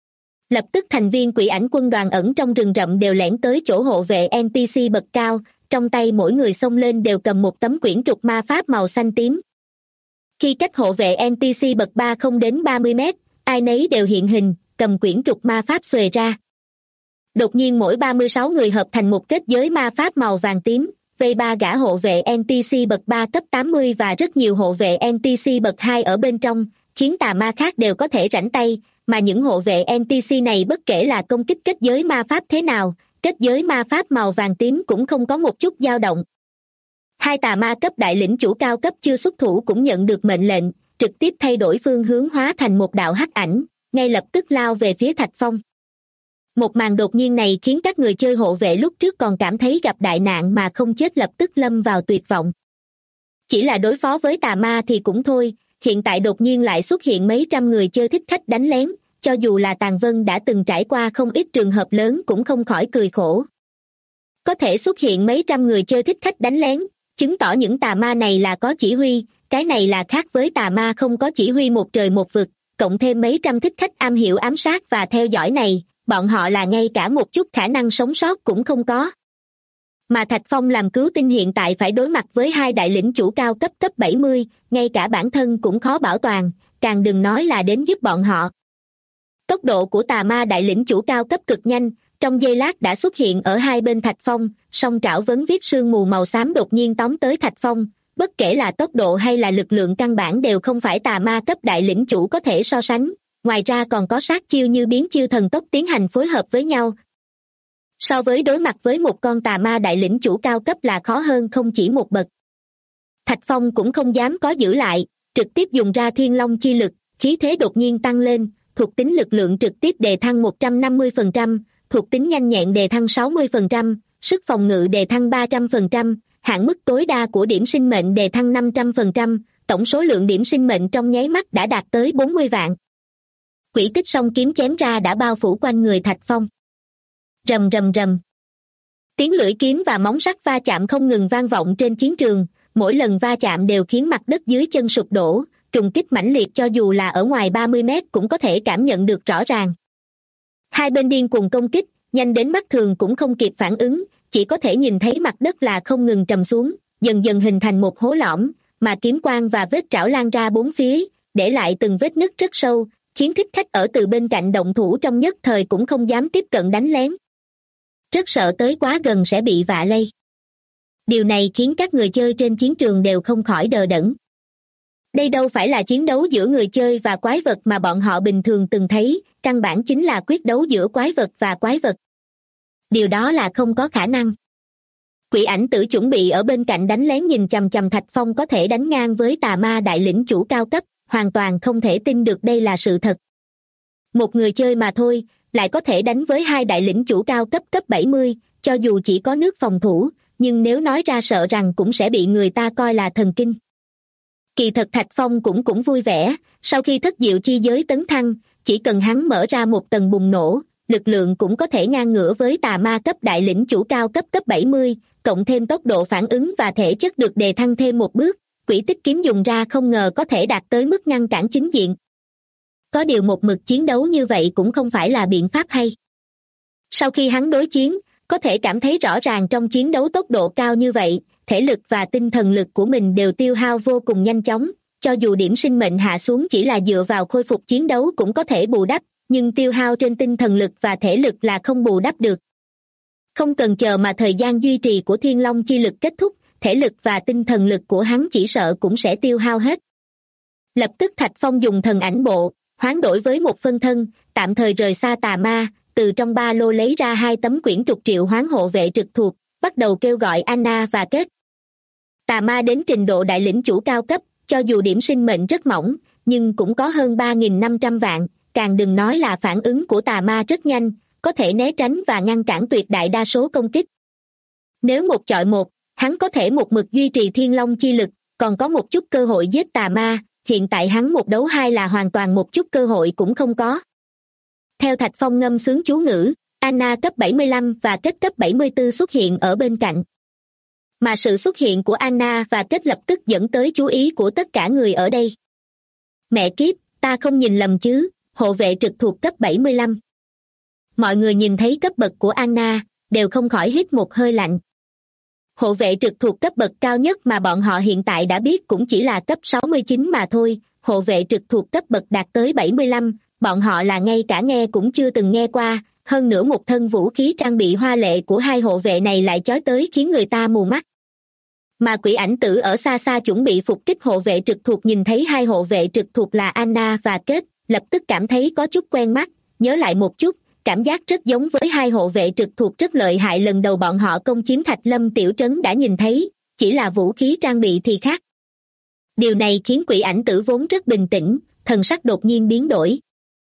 Lập tức thành viên quỷ ảnh quân đoàn ẩn trong rừng rậm đều lẻn tới chỗ hộ vệ NPC bậc cao, trong tay mỗi người xông lên đều cầm một tấm quyển trục ma pháp màu xanh tím. Khi cách hộ vệ NPC bậc 3 không đến 30 mét, ai nấy đều hiện hình, cầm quyển trục ma pháp xuề ra. Đột nhiên mỗi 36 người hợp thành một kết giới ma pháp màu vàng tím, vây 3 gã hộ vệ NPC bậc 3 cấp 80 và rất nhiều hộ vệ NPC bậc 2 ở bên trong, khiến tà ma khác đều có thể rảnh tay, mà những hộ vệ NPC này bất kể là công kích kết giới ma pháp thế nào, kết giới ma pháp màu vàng tím cũng không có một chút dao động. 2 tà ma cấp đại lĩnh chủ cao cấp chưa xuất thủ cũng nhận được mệnh lệnh, trực tiếp thay đổi phương hướng hóa thành một đạo hắc ảnh, ngay lập tức lao về phía Thạch Phong. Một màn đột nhiên này khiến các người chơi hộ vệ lúc trước còn cảm thấy gặp đại nạn mà không chết lập tức lâm vào tuyệt vọng. Chỉ là đối phó với tà ma thì cũng thôi, hiện tại đột nhiên lại xuất hiện mấy trăm người chơi thích khách đánh lén, cho dù là Tàn Vân đã từng trải qua không ít trường hợp lớn cũng không khỏi cười khổ. Có thể xuất hiện mấy trăm người chơi thích khách đánh lén, chứng tỏ những tà ma này là có chỉ huy, cái này là khác với tà ma không có chỉ huy một trời một vực, cộng thêm mấy trăm thích khách am hiểu ám sát và theo dõi này, bọn họ là ngay cả một chút khả năng sống sót cũng không có. Mà Thạch Phong làm cứu tinh hiện tại phải đối mặt với 2 đại lĩnh chủ cao cấp 70, ngay cả bản thân cũng khó bảo toàn, càng đừng nói là đến giúp bọn họ. Tốc độ của tà ma đại lĩnh chủ cao cấp cực nhanh, trong giây lát đã xuất hiện ở hai bên Thạch Phong, song trảo vấn viết sương mù màu xám đột nhiên tóm tới Thạch Phong, bất kể là tốc độ hay là lực lượng căn bản đều không phải tà ma cấp đại lĩnh chủ có thể so sánh, ngoài ra còn có sát chiêu như biến chiêu thần tốc tiến hành phối hợp với nhau. So với đối mặt với một con tà ma đại lĩnh chủ cao cấp là khó hơn không chỉ một bậc. Thạch Phong cũng không dám có giữ lại, trực tiếp dùng ra thiên long chi lực, khí thế đột nhiên tăng lên, thuộc tính lực lượng trực tiếp đề thăng 150%, thuộc tính nhanh nhẹn đề thăng 60%, sức phòng ngự đề thăng 300%, hạn mức tối đa của điểm sinh mệnh đề thăng 500%, tổng số lượng điểm sinh mệnh trong nháy mắt đã đạt tới 40 vạn. Quỷ tích song kiếm chém ra đã bao phủ quanh người Thạch Phong. Rầm rầm rầm. Tiếng lưỡi kiếm và móng sắt va chạm không ngừng vang vọng trên chiến trường, mỗi lần va chạm đều khiến mặt đất dưới chân sụp đổ, trùng kích mãnh liệt cho dù là ở ngoài 30 mét cũng có thể cảm nhận được rõ ràng. Hai bên điên cuồng công kích, nhanh đến mắt thường cũng không kịp phản ứng, chỉ có thể nhìn thấy mặt đất là không ngừng trầm xuống, dần dần hình thành một hố lõm, mà kiếm quang và vết trảo lan ra bốn phía, để lại từng vết nứt rất sâu, khiến thích khách ở từ bên cạnh động thủ trong nhất thời cũng không dám tiếp cận đánh lén. Rất sợ tới quá gần sẽ bị vạ lây. Điều này khiến các người chơi trên chiến trường đều không khỏi đờ đẫn. Đây đâu phải là chiến đấu giữa người chơi và quái vật mà bọn họ bình thường từng thấy, căn bản chính là quyết đấu giữa quái vật và quái vật. Điều đó là không có khả năng. Quỷ ảnh tử chuẩn bị ở bên cạnh đánh lén nhìn chằm chằm Thạch Phong có thể đánh ngang với tà ma đại lĩnh chủ cao cấp, hoàn toàn không thể tin được đây là sự thật. Một người chơi mà thôi, lại có thể đánh với hai đại lĩnh chủ cao cấp cấp 70, cho dù chỉ có nước phòng thủ, nhưng nếu nói ra sợ rằng cũng sẽ bị người ta coi là thần kinh. Kỳ thật Thạch Phong cũng vui vẻ, sau khi thất diệu chi giới tấn thăng, chỉ cần hắn mở ra một tầng bùng nổ, lực lượng cũng có thể ngang ngửa với tà ma cấp đại lĩnh chủ cao cấp cấp 70, cộng thêm tốc độ phản ứng và thể chất được đề thăng thêm một bước, quỷ tích kiếm dùng ra không ngờ có thể đạt tới mức ngăn cản chính diện. Có điều một mực chiến đấu như vậy cũng không phải là biện pháp hay. Sau khi hắn đối chiến, có thể cảm thấy rõ ràng trong chiến đấu tốc độ cao như vậy, thể lực và tinh thần lực của mình đều tiêu hao vô cùng nhanh chóng, cho dù điểm sinh mệnh hạ xuống chỉ là dựa vào khôi phục chiến đấu cũng có thể bù đắp, nhưng tiêu hao trên tinh thần lực và thể lực là không bù đắp được. Không cần chờ mà thời gian duy trì của Thiên Long chi lực kết thúc, thể lực và tinh thần lực của hắn chỉ sợ cũng sẽ tiêu hao hết. Lập tức Thạch Phong dùng thần ảnh bộ, hoán đổi với một phân thân, tạm thời rời xa tà ma, từ trong ba lô lấy ra 2 tấm quyển trục triệu hoán hộ vệ trực thuộc, bắt đầu kêu gọi Anna và Kết. Tà ma đến trình độ đại lĩnh chủ cao cấp, cho dù điểm sinh mệnh rất mỏng, nhưng cũng có hơn 3.500 vạn, càng đừng nói là phản ứng của tà ma rất nhanh, có thể né tránh và ngăn cản tuyệt đại đa số công kích. Nếu một chọi một, hắn có thể một mực duy trì thiên long chi lực, còn có một chút cơ hội giết tà ma, hiện tại hắn một đấu hai là hoàn toàn một chút cơ hội cũng không có. Theo Thạch Phong ngâm sướng chú ngữ, Anna cấp 75 và Kết cấp 74 xuất hiện ở bên cạnh. Mà sự xuất hiện của Anna và Kết lập tức dẫn tới chú ý của tất cả người ở đây. Mẹ kiếp, ta không nhìn lầm chứ, hộ vệ trực thuộc cấp 75. Mọi người nhìn thấy cấp bậc của Anna, đều không khỏi hít một hơi lạnh. Hộ vệ trực thuộc cấp bậc cao nhất mà bọn họ hiện tại đã biết cũng chỉ là cấp 69 mà thôi, hộ vệ trực thuộc cấp bậc đạt tới 75, bọn họ là ngay cả nghe cũng chưa từng nghe qua, hơn nữa một thân vũ khí trang bị hoa lệ của hai hộ vệ này lại chói tới khiến người ta mù mắt. Mà quỷ ảnh tử ở xa xa chuẩn bị phục kích hộ vệ trực thuộc nhìn thấy hai hộ vệ trực thuộc là Anna và Kết, lập tức cảm thấy có chút quen mắt, nhớ lại một chút, cảm giác rất giống với hai hộ vệ trực thuộc rất lợi hại lần đầu bọn họ công chiếm Thạch Lâm tiểu trấn đã nhìn thấy, chỉ là vũ khí trang bị thì khác. Điều này khiến quỷ ảnh tử vốn rất bình tĩnh, thần sắc đột nhiên biến đổi.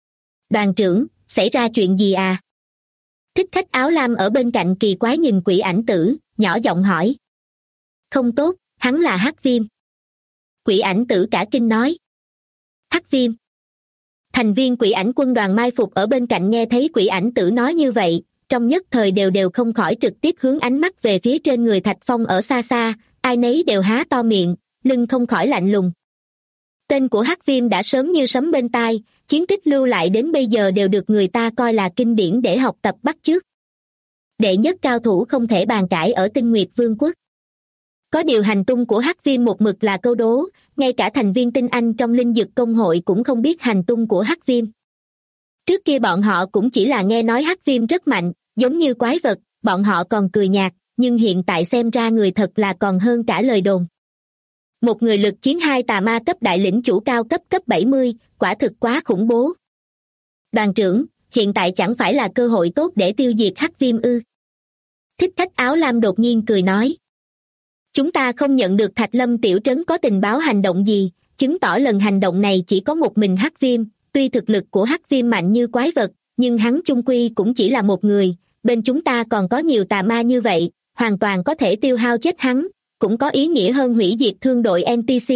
Đoàn trưởng, xảy ra chuyện gì à? Thích khách áo lam ở bên cạnh kỳ quái nhìn quỷ ảnh tử, nhỏ giọng hỏi. Không tốt, hắn là Hắc Viêm. Quỷ ảnh tử cả kinh nói. Hắc Viêm. Thành viên quỷ ảnh quân đoàn mai phục ở bên cạnh nghe thấy quỷ ảnh tử nói như vậy, trong nhất thời đều không khỏi trực tiếp hướng ánh mắt về phía trên người Thạch Phong ở xa xa, ai nấy đều há to miệng, lưng không khỏi lạnh lùng. Tên của Hắc Viêm đã sớm như sấm bên tai, chiến tích lưu lại đến bây giờ đều được người ta coi là kinh điển để học tập bắt chước. Đệ nhất cao thủ không thể bàn cãi ở Tinh Nguyệt Vương quốc. Có điều hành tung của Hắc Viêm một mực là câu đố, ngay cả thành viên tinh anh trong linh dực công hội cũng không biết hành tung của Hắc Viêm. Trước kia bọn họ cũng chỉ là nghe nói Hắc Viêm rất mạnh, giống như quái vật, bọn họ còn cười nhạt, nhưng hiện tại xem ra người thật là còn hơn cả lời đồn. Một người lực chiến hai tà ma cấp đại lĩnh chủ cao cấp cấp 70, quả thực quá khủng bố. Đoàn trưởng, hiện tại chẳng phải là cơ hội tốt để tiêu diệt Hắc Viêm ư? Thích khách áo lam đột nhiên cười nói. Chúng ta không nhận được Thạch Lâm tiểu trấn có tình báo hành động gì, chứng tỏ lần hành động này chỉ có một mình Hắc Viêm, tuy thực lực của Hắc Viêm mạnh như quái vật, nhưng hắn chung quy cũng chỉ là một người, bên chúng ta còn có nhiều tà ma như vậy, hoàn toàn có thể tiêu hao chết hắn, cũng có ý nghĩa hơn hủy diệt thương đội NPC.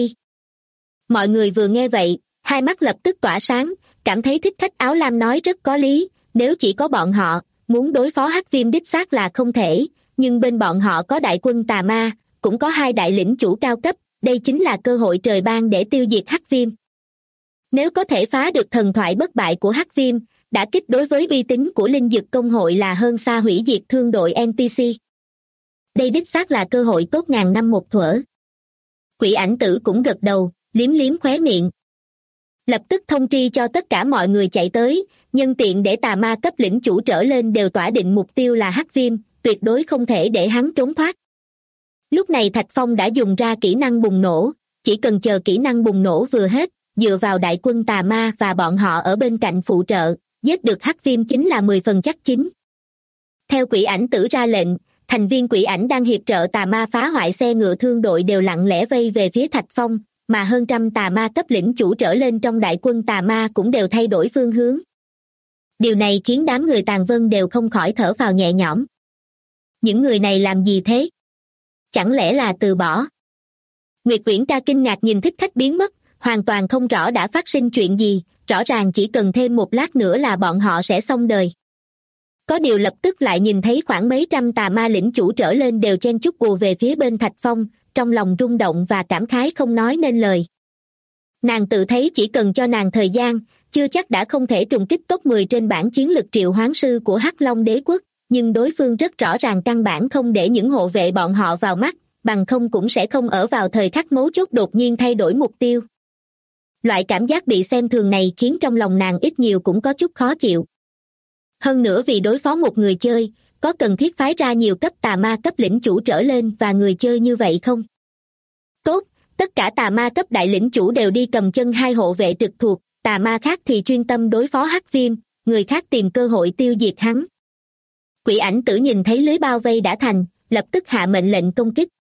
Mọi người vừa nghe vậy, hai mắt lập tức tỏa sáng, cảm thấy thích khách áo lam nói rất có lý, nếu chỉ có bọn họ, muốn đối phó Hắc Viêm đích xác là không thể, nhưng bên bọn họ có đại quân tà ma, cũng có hai đại lĩnh chủ cao cấp, đây chính là cơ hội trời ban để tiêu diệt Hắc Viêm. Nếu có thể phá được thần thoại bất bại của Hắc Viêm, đả kích đối với uy tín của linh dực công hội là hơn xa hủy diệt thương đội NPC. Đây đích xác là cơ hội tốt ngàn năm một thuở. Quỷ ảnh tử cũng gật đầu, liếm liếm khóe miệng. Lập tức thông tri cho tất cả mọi người chạy tới, nhân tiện để tà ma cấp lĩnh chủ trở lên đều tỏa định mục tiêu là Hắc Viêm, tuyệt đối không thể để hắn trốn thoát. Lúc này Thạch Phong đã dùng ra kỹ năng bùng nổ, chỉ cần chờ kỹ năng bùng nổ vừa hết, dựa vào đại quân tà ma và bọn họ ở bên cạnh phụ trợ, giết được Hắc Viêm chính là 10 phần chắc chín. Theo Quỷ Ảnh Tử ra lệnh, thành viên Quỷ Ảnh đang hiệp trợ tà ma phá hoại xe ngựa thương đội đều lặng lẽ vây về phía Thạch Phong, mà hơn trăm tà ma cấp lĩnh chủ trở lên trong đại quân tà ma cũng đều thay đổi phương hướng. Điều này khiến đám người Tàn Vân đều không khỏi thở phào nhẹ nhõm. Những người này làm gì thế? Chẳng lẽ là từ bỏ? Nguyệt Uyển Ca kinh ngạc nhìn thích khách biến mất, hoàn toàn không rõ đã phát sinh chuyện gì, rõ ràng chỉ cần thêm một lát nữa là bọn họ sẽ xong đời. Có điều lập tức lại nhìn thấy khoảng mấy trăm tà ma lĩnh chủ trở lên đều chen chúc ùa về phía bên Thạch Phong, trong lòng rung động và cảm khái không nói nên lời. Nàng tự thấy chỉ cần cho nàng thời gian, chưa chắc đã không thể trùng kích top 10 trên bảng chiến lực triệu hoán sư của Hắc Long Đế Quốc, nhưng đối phương rất rõ ràng căn bản không để những hộ vệ bọn họ vào mắt, bằng không cũng sẽ không ở vào thời khắc mấu chốt đột nhiên thay đổi mục tiêu. Loại cảm giác bị xem thường này khiến trong lòng nàng ít nhiều cũng có chút khó chịu. Hơn nữa vì đối phó một người chơi, có cần thiết phái ra nhiều cấp tà ma cấp lĩnh chủ trở lên và người chơi như vậy không? Tốt, tất cả tà ma cấp đại lĩnh chủ đều đi cầm chân hai hộ vệ trực thuộc, tà ma khác thì chuyên tâm đối phó Hắc Viêm, người khác tìm cơ hội tiêu diệt hắn. Quỷ Ảnh Tử nhìn thấy lưới bao vây đã thành, lập tức hạ mệnh lệnh công kích.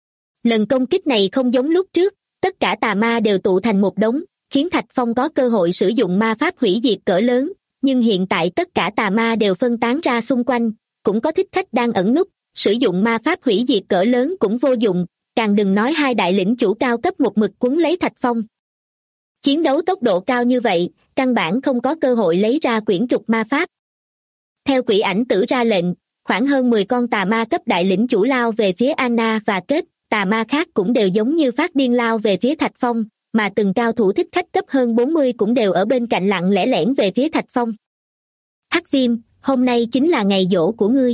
Lần công kích này không giống lúc trước, tất cả tà ma đều tụ thành một đống, khiến Thạch Phong có cơ hội sử dụng ma pháp hủy diệt cỡ lớn, nhưng hiện tại tất cả tà ma đều phân tán ra xung quanh, cũng có thích khách đang ẩn núp, sử dụng ma pháp hủy diệt cỡ lớn cũng vô dụng, càng đừng nói hai đại lĩnh chủ cao cấp một mực quấn lấy Thạch Phong. Chiến đấu tốc độ cao như vậy, căn bản không có cơ hội lấy ra quyển trục ma pháp. Theo Quỷ Ảnh Tử ra lệnh, khoảng hơn 10 con tà ma cấp đại lĩnh chủ lao về phía Anna và Kết, tà ma khác cũng đều giống như phát điên lao về phía Thạch Phong, mà từng cao thủ thích khách cấp hơn 40 cũng đều ở bên cạnh lặng lẽ lẻn về phía Thạch Phong. Hắc Viêm, hôm nay chính là ngày giỗ của ngươi.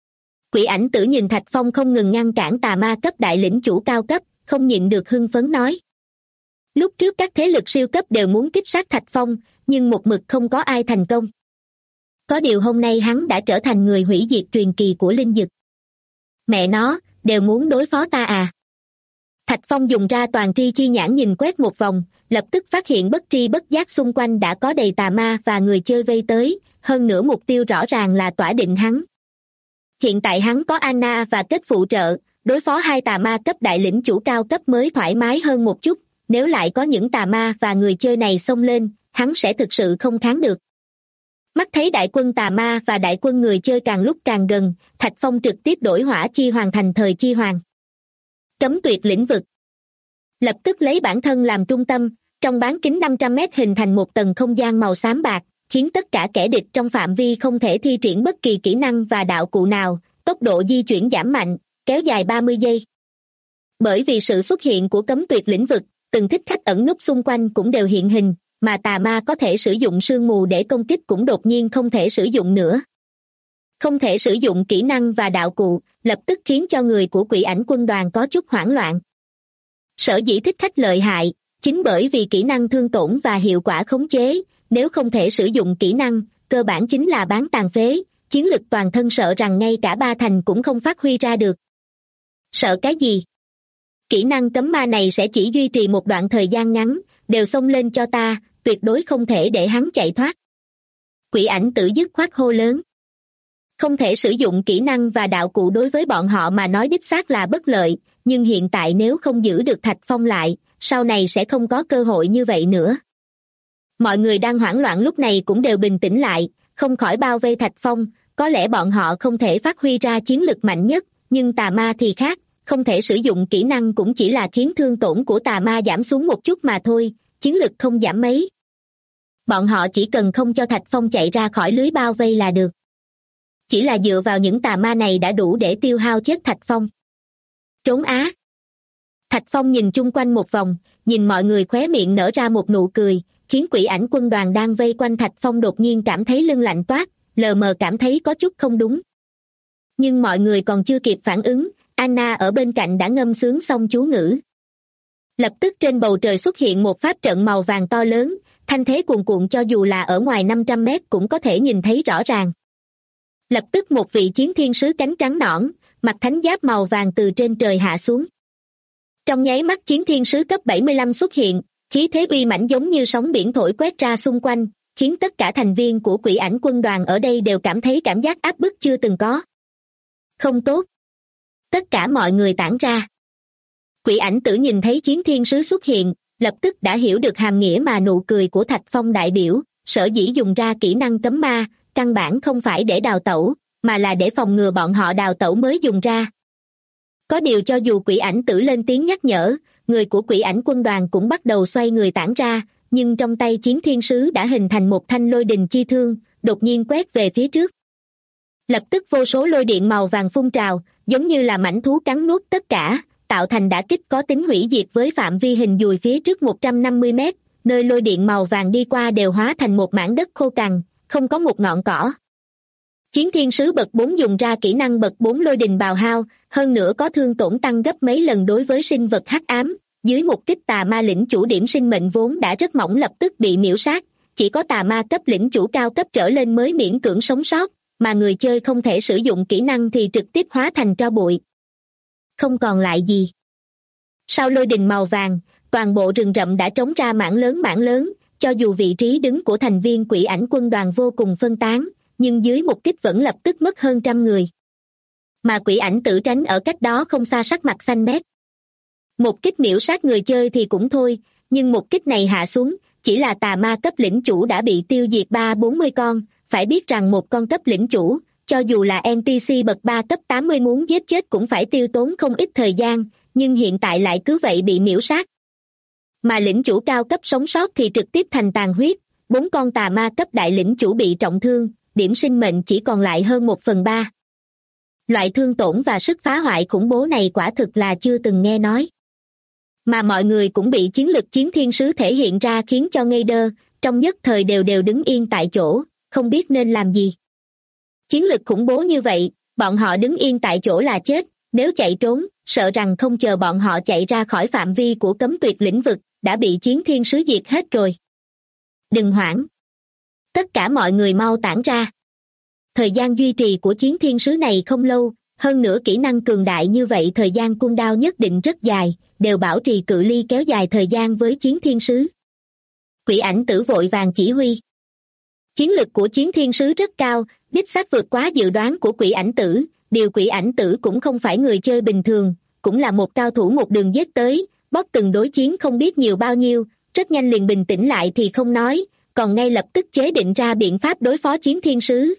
Quỷ Ảnh Tử nhìn Thạch Phong không ngừng ngăn cản tà ma cấp đại lĩnh chủ cao cấp, không nhịn được hưng phấn nói. Lúc trước các thế lực siêu cấp đều muốn kích sát Thạch Phong, nhưng một mực không có ai thành công. Có điều hôm nay hắn đã trở thành người hủy diệt truyền kỳ của linh dực. Mẹ nó, đều muốn đối phó ta à? Thạch Phong dùng ra toàn tri chi nhãn nhìn quét một vòng, lập tức phát hiện bất tri bất giác xung quanh đã có đầy tà ma và người chơi vây tới, hơn nữa mục tiêu rõ ràng là tỏa định hắn. Hiện tại hắn có Anna và Kết phụ trợ, đối phó hai tà ma cấp đại lĩnh chủ cao cấp mới thoải mái hơn một chút, nếu lại có những tà ma và người chơi này xông lên, hắn sẽ thực sự không kháng được. Mắt thấy đại quân tà ma và đại quân người chơi càng lúc càng gần, Thạch Phong trực tiếp đổi hỏa chi hoàng thành thời chi hoàng. Cấm tuyệt lĩnh vực. Lập tức lấy bản thân làm trung tâm, trong bán kính 500 mét hình thành một tầng không gian màu xám bạc, khiến tất cả kẻ địch trong phạm vi không thể thi triển bất kỳ kỹ năng và đạo cụ nào, tốc độ di chuyển giảm mạnh, kéo dài 30 giây. Bởi vì sự xuất hiện của cấm tuyệt lĩnh vực, từng thích khách ẩn núp xung quanh cũng đều hiện hình, mà tà ma có thể sử dụng sương mù để công kích cũng đột nhiên không thể sử dụng nữa. Không thể sử dụng kỹ năng và đạo cụ, lập tức khiến cho người của Quỷ Ảnh quân đoàn có chút hoảng loạn. Sở dĩ thích khách lợi hại, chính bởi vì kỹ năng thương tổn và hiệu quả khống chế, nếu không thể sử dụng kỹ năng, cơ bản chính là bán tàn phế, chiến lực toàn thân sợ rằng ngay cả ba thành cũng không phát huy ra được. Sợ cái gì? Kỹ năng cấm ma này sẽ chỉ duy trì một đoạn thời gian ngắn, đều xông lên cho ta, tuyệt đối không thể để hắn chạy thoát. Quỷ Ảnh Tử dứt khoát hô lớn. Không thể sử dụng kỹ năng và đạo cụ đối với bọn họ mà nói đích xác là bất lợi, nhưng hiện tại nếu không giữ được Thạch Phong lại, sau này sẽ không có cơ hội như vậy nữa. Mọi người đang hoảng loạn lúc này cũng đều bình tĩnh lại, không khỏi bao vây Thạch Phong, có lẽ bọn họ không thể phát huy ra chiến lực mạnh nhất, nhưng tà ma thì khác, không thể sử dụng kỹ năng cũng chỉ là khiến thương tổn của tà ma giảm xuống một chút mà thôi, chiến lực không giảm mấy. Bọn họ chỉ cần không cho Thạch Phong chạy ra khỏi lưới bao vây là được. Chỉ là dựa vào những tà ma này đã đủ để tiêu hao chết Thạch Phong. Trốn á! Thạch Phong nhìn chung quanh một vòng, nhìn mọi người khóe miệng nở ra một nụ cười, khiến Quỷ Ảnh quân đoàn đang vây quanh Thạch Phong đột nhiên cảm thấy lưng lạnh toát, lờ mờ cảm thấy có chút không đúng. Nhưng mọi người còn chưa kịp phản ứng, Anna ở bên cạnh đã ngâm sướng xong chú ngữ. Lập tức trên bầu trời xuất hiện một pháp trận màu vàng to lớn, Thanh thế cuồn cuộn cho dù là ở ngoài 500 mét cũng có thể nhìn thấy rõ ràng. Lập tức một vị chiến thiên sứ cánh trắng nõn, mặc thánh giáp màu vàng từ trên trời hạ xuống. Trong nháy mắt chiến thiên sứ cấp 75 xuất hiện, khí thế uy mãnh giống như sóng biển thổi quét ra xung quanh, khiến tất cả thành viên của Quỷ Ảnh quân đoàn ở đây đều cảm thấy cảm giác áp bức chưa từng có. Không tốt. Tất cả mọi người tản ra. Quỷ Ảnh Tử nhìn thấy chiến thiên sứ xuất hiện, lập tức đã hiểu được hàm nghĩa mà nụ cười của Thạch Phong đại biểu, sở dĩ dùng ra kỹ năng cấm ma, căn bản không phải để đào tẩu, mà là để phòng ngừa bọn họ đào tẩu mới dùng ra. Có điều cho dù Quỷ Ảnh Tử lên tiếng nhắc nhở, người của Quỷ Ảnh quân đoàn cũng bắt đầu xoay người tản ra, nhưng trong tay chiến thiên sứ đã hình thành một thanh lôi đình chi thương, đột nhiên quét về phía trước. Lập tức vô số lôi điện màu vàng phun trào, giống như là mãnh thú cắn nuốt tất cả, tạo thành đả kích có tính hủy diệt với phạm vi hình dùi phía trước 150 mét, nơi lôi điện màu vàng đi qua đều hóa thành một mảng đất khô cằn, không có một ngọn cỏ. Chiến thiên sứ bậc 4 dùng ra kỹ năng bậc 4 lôi đình bào hao, hơn nữa có thương tổn tăng gấp mấy lần đối với sinh vật hắc ám, dưới một kích tà ma lĩnh chủ điểm sinh mệnh vốn đã rất mỏng lập tức bị miễu sát, chỉ có tà ma cấp lĩnh chủ cao cấp trở lên mới miễn cưỡng sống sót, mà người chơi không thể sử dụng kỹ năng thì trực tiếp hóa thành tro bụi. Không còn lại gì. Sau lôi đình màu vàng, toàn bộ rừng rậm đã trống ra mảng lớn, cho dù vị trí đứng của thành viên Quỷ Ảnh quân đoàn vô cùng phân tán, nhưng dưới một kích vẫn lập tức mất hơn 100 người. Mà Quỷ Ảnh Tử tránh ở cách đó không xa sắc mặt xanh mét. Một kích miễu sát người chơi thì cũng thôi, nhưng một kích này hạ xuống, chỉ là tà ma cấp lĩnh chủ đã bị tiêu diệt 30-40 con, phải biết rằng một con cấp lĩnh chủ, cho dù là NPC bậc 3 cấp 80 muốn giết chết cũng phải tiêu tốn không ít thời gian, nhưng hiện tại lại cứ vậy bị miễu sát. Mà lĩnh chủ cao cấp sống sót thì trực tiếp thành tàn huyết, 4 con tà ma cấp đại lĩnh chủ bị trọng thương, điểm sinh mệnh chỉ còn lại hơn 1/3. Loại thương tổn và sức phá hoại khủng bố này quả thực là chưa từng nghe nói. Mà mọi người cũng bị chiến lực chiến thiên sứ thể hiện ra khiến cho ngây đơ, trong nhất thời đều đứng yên tại chỗ, không biết nên làm gì. Chiến lực khủng bố như vậy, bọn họ đứng yên tại chỗ là chết, nếu chạy trốn, sợ rằng không chờ bọn họ chạy ra khỏi phạm vi của cấm tuyệt lĩnh vực, đã bị chiến thiên sứ diệt hết rồi. Đừng hoảng. Tất cả mọi người mau tản ra. Thời gian duy trì của chiến thiên sứ này không lâu, hơn nữa kỹ năng cường đại như vậy thời gian cooldown nhất định rất dài, đều bảo trì cự ly kéo dài thời gian với chiến thiên sứ. Quỷ Ảnh Tử vội vàng chỉ huy. Chiến lực của chiến thiên sứ rất cao, đích xác vượt quá dự đoán của Quỷ Ảnh Tử, điều Quỷ Ảnh Tử cũng không phải người chơi bình thường, cũng là một cao thủ một đường giết tới, bóp từng đối chiến không biết nhiều bao nhiêu, rất nhanh liền bình tĩnh lại thì không nói, còn ngay lập tức chế định ra biện pháp đối phó chiến thiên sứ.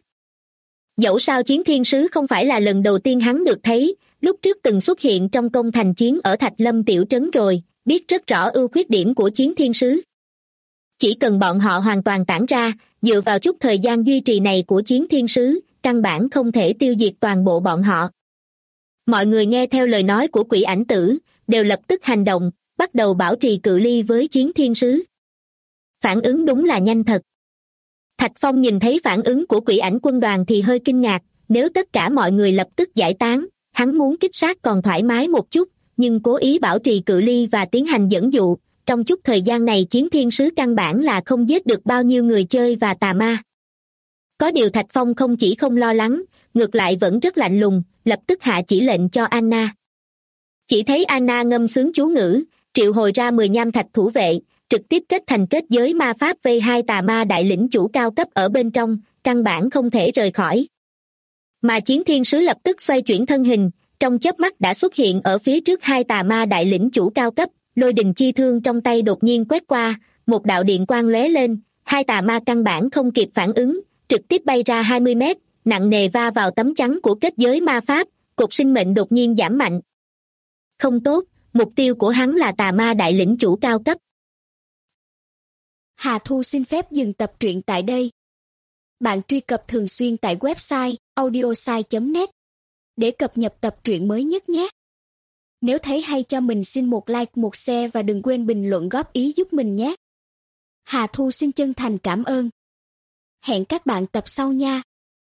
Dẫu sao chiến thiên sứ không phải là lần đầu tiên hắn được thấy, lúc trước từng xuất hiện trong công thành chiến ở Thạch Lâm tiểu trấn rồi, biết rất rõ ưu khuyết điểm của chiến thiên sứ. Chỉ cần bọn họ hoàn toàn tản ra, dựa vào chút thời gian duy trì này của chiến thiên sứ, căn bản không thể tiêu diệt toàn bộ bọn họ. Mọi người nghe theo lời nói của Quỷ Ảnh Tử, đều lập tức hành động, bắt đầu bảo trì cự ly với chiến thiên sứ. Phản ứng đúng là nhanh thật. Thạch Phong nhìn thấy phản ứng của Quỷ Ảnh quân đoàn thì hơi kinh ngạc, nếu tất cả mọi người lập tức giải tán, hắn muốn kích sát còn thoải mái một chút, nhưng cố ý bảo trì cự ly và tiến hành dẫn dụ, trong chút thời gian này chiến thiên sứ căn bản là không giết được bao nhiêu người chơi và tà ma. Có điều Thạch Phong không chỉ không lo lắng, ngược lại vẫn rất lạnh lùng, lập tức hạ chỉ lệnh cho Anna. Chỉ thấy Anna ngâm sướng chú ngữ, triệu hồi ra 10 nham thạch thủ vệ, trực tiếp kết thành kết giới ma pháp vây 2 tà ma đại lĩnh chủ cao cấp ở bên trong, căn bản không thể rời khỏi. Mà chiến thiên sứ lập tức xoay chuyển thân hình, trong chớp mắt đã xuất hiện ở phía trước 2 tà ma đại lĩnh chủ cao cấp, lôi đình chi thương trong tay đột nhiên quét qua, một đạo điện quang lóe lên, 2 tà ma căn bản không kịp phản ứng, trực tiếp bay ra 20 mét, nặng nề va vào tấm chắn của kết giới ma pháp, cột sinh mệnh đột nhiên giảm mạnh. Không tốt, mục tiêu của hắn là tà ma đại lĩnh chủ cao cấp. Hà Thu xin phép dừng tập truyện tại đây. Bạn truy cập thường xuyên tại website audiosai.net để cập nhật tập truyện mới nhất nhé. Nếu thấy hay cho mình xin một like, một share và đừng quên bình luận góp ý giúp mình nhé. Hà Thu xin chân thành cảm ơn. Hẹn các bạn tập sau nha.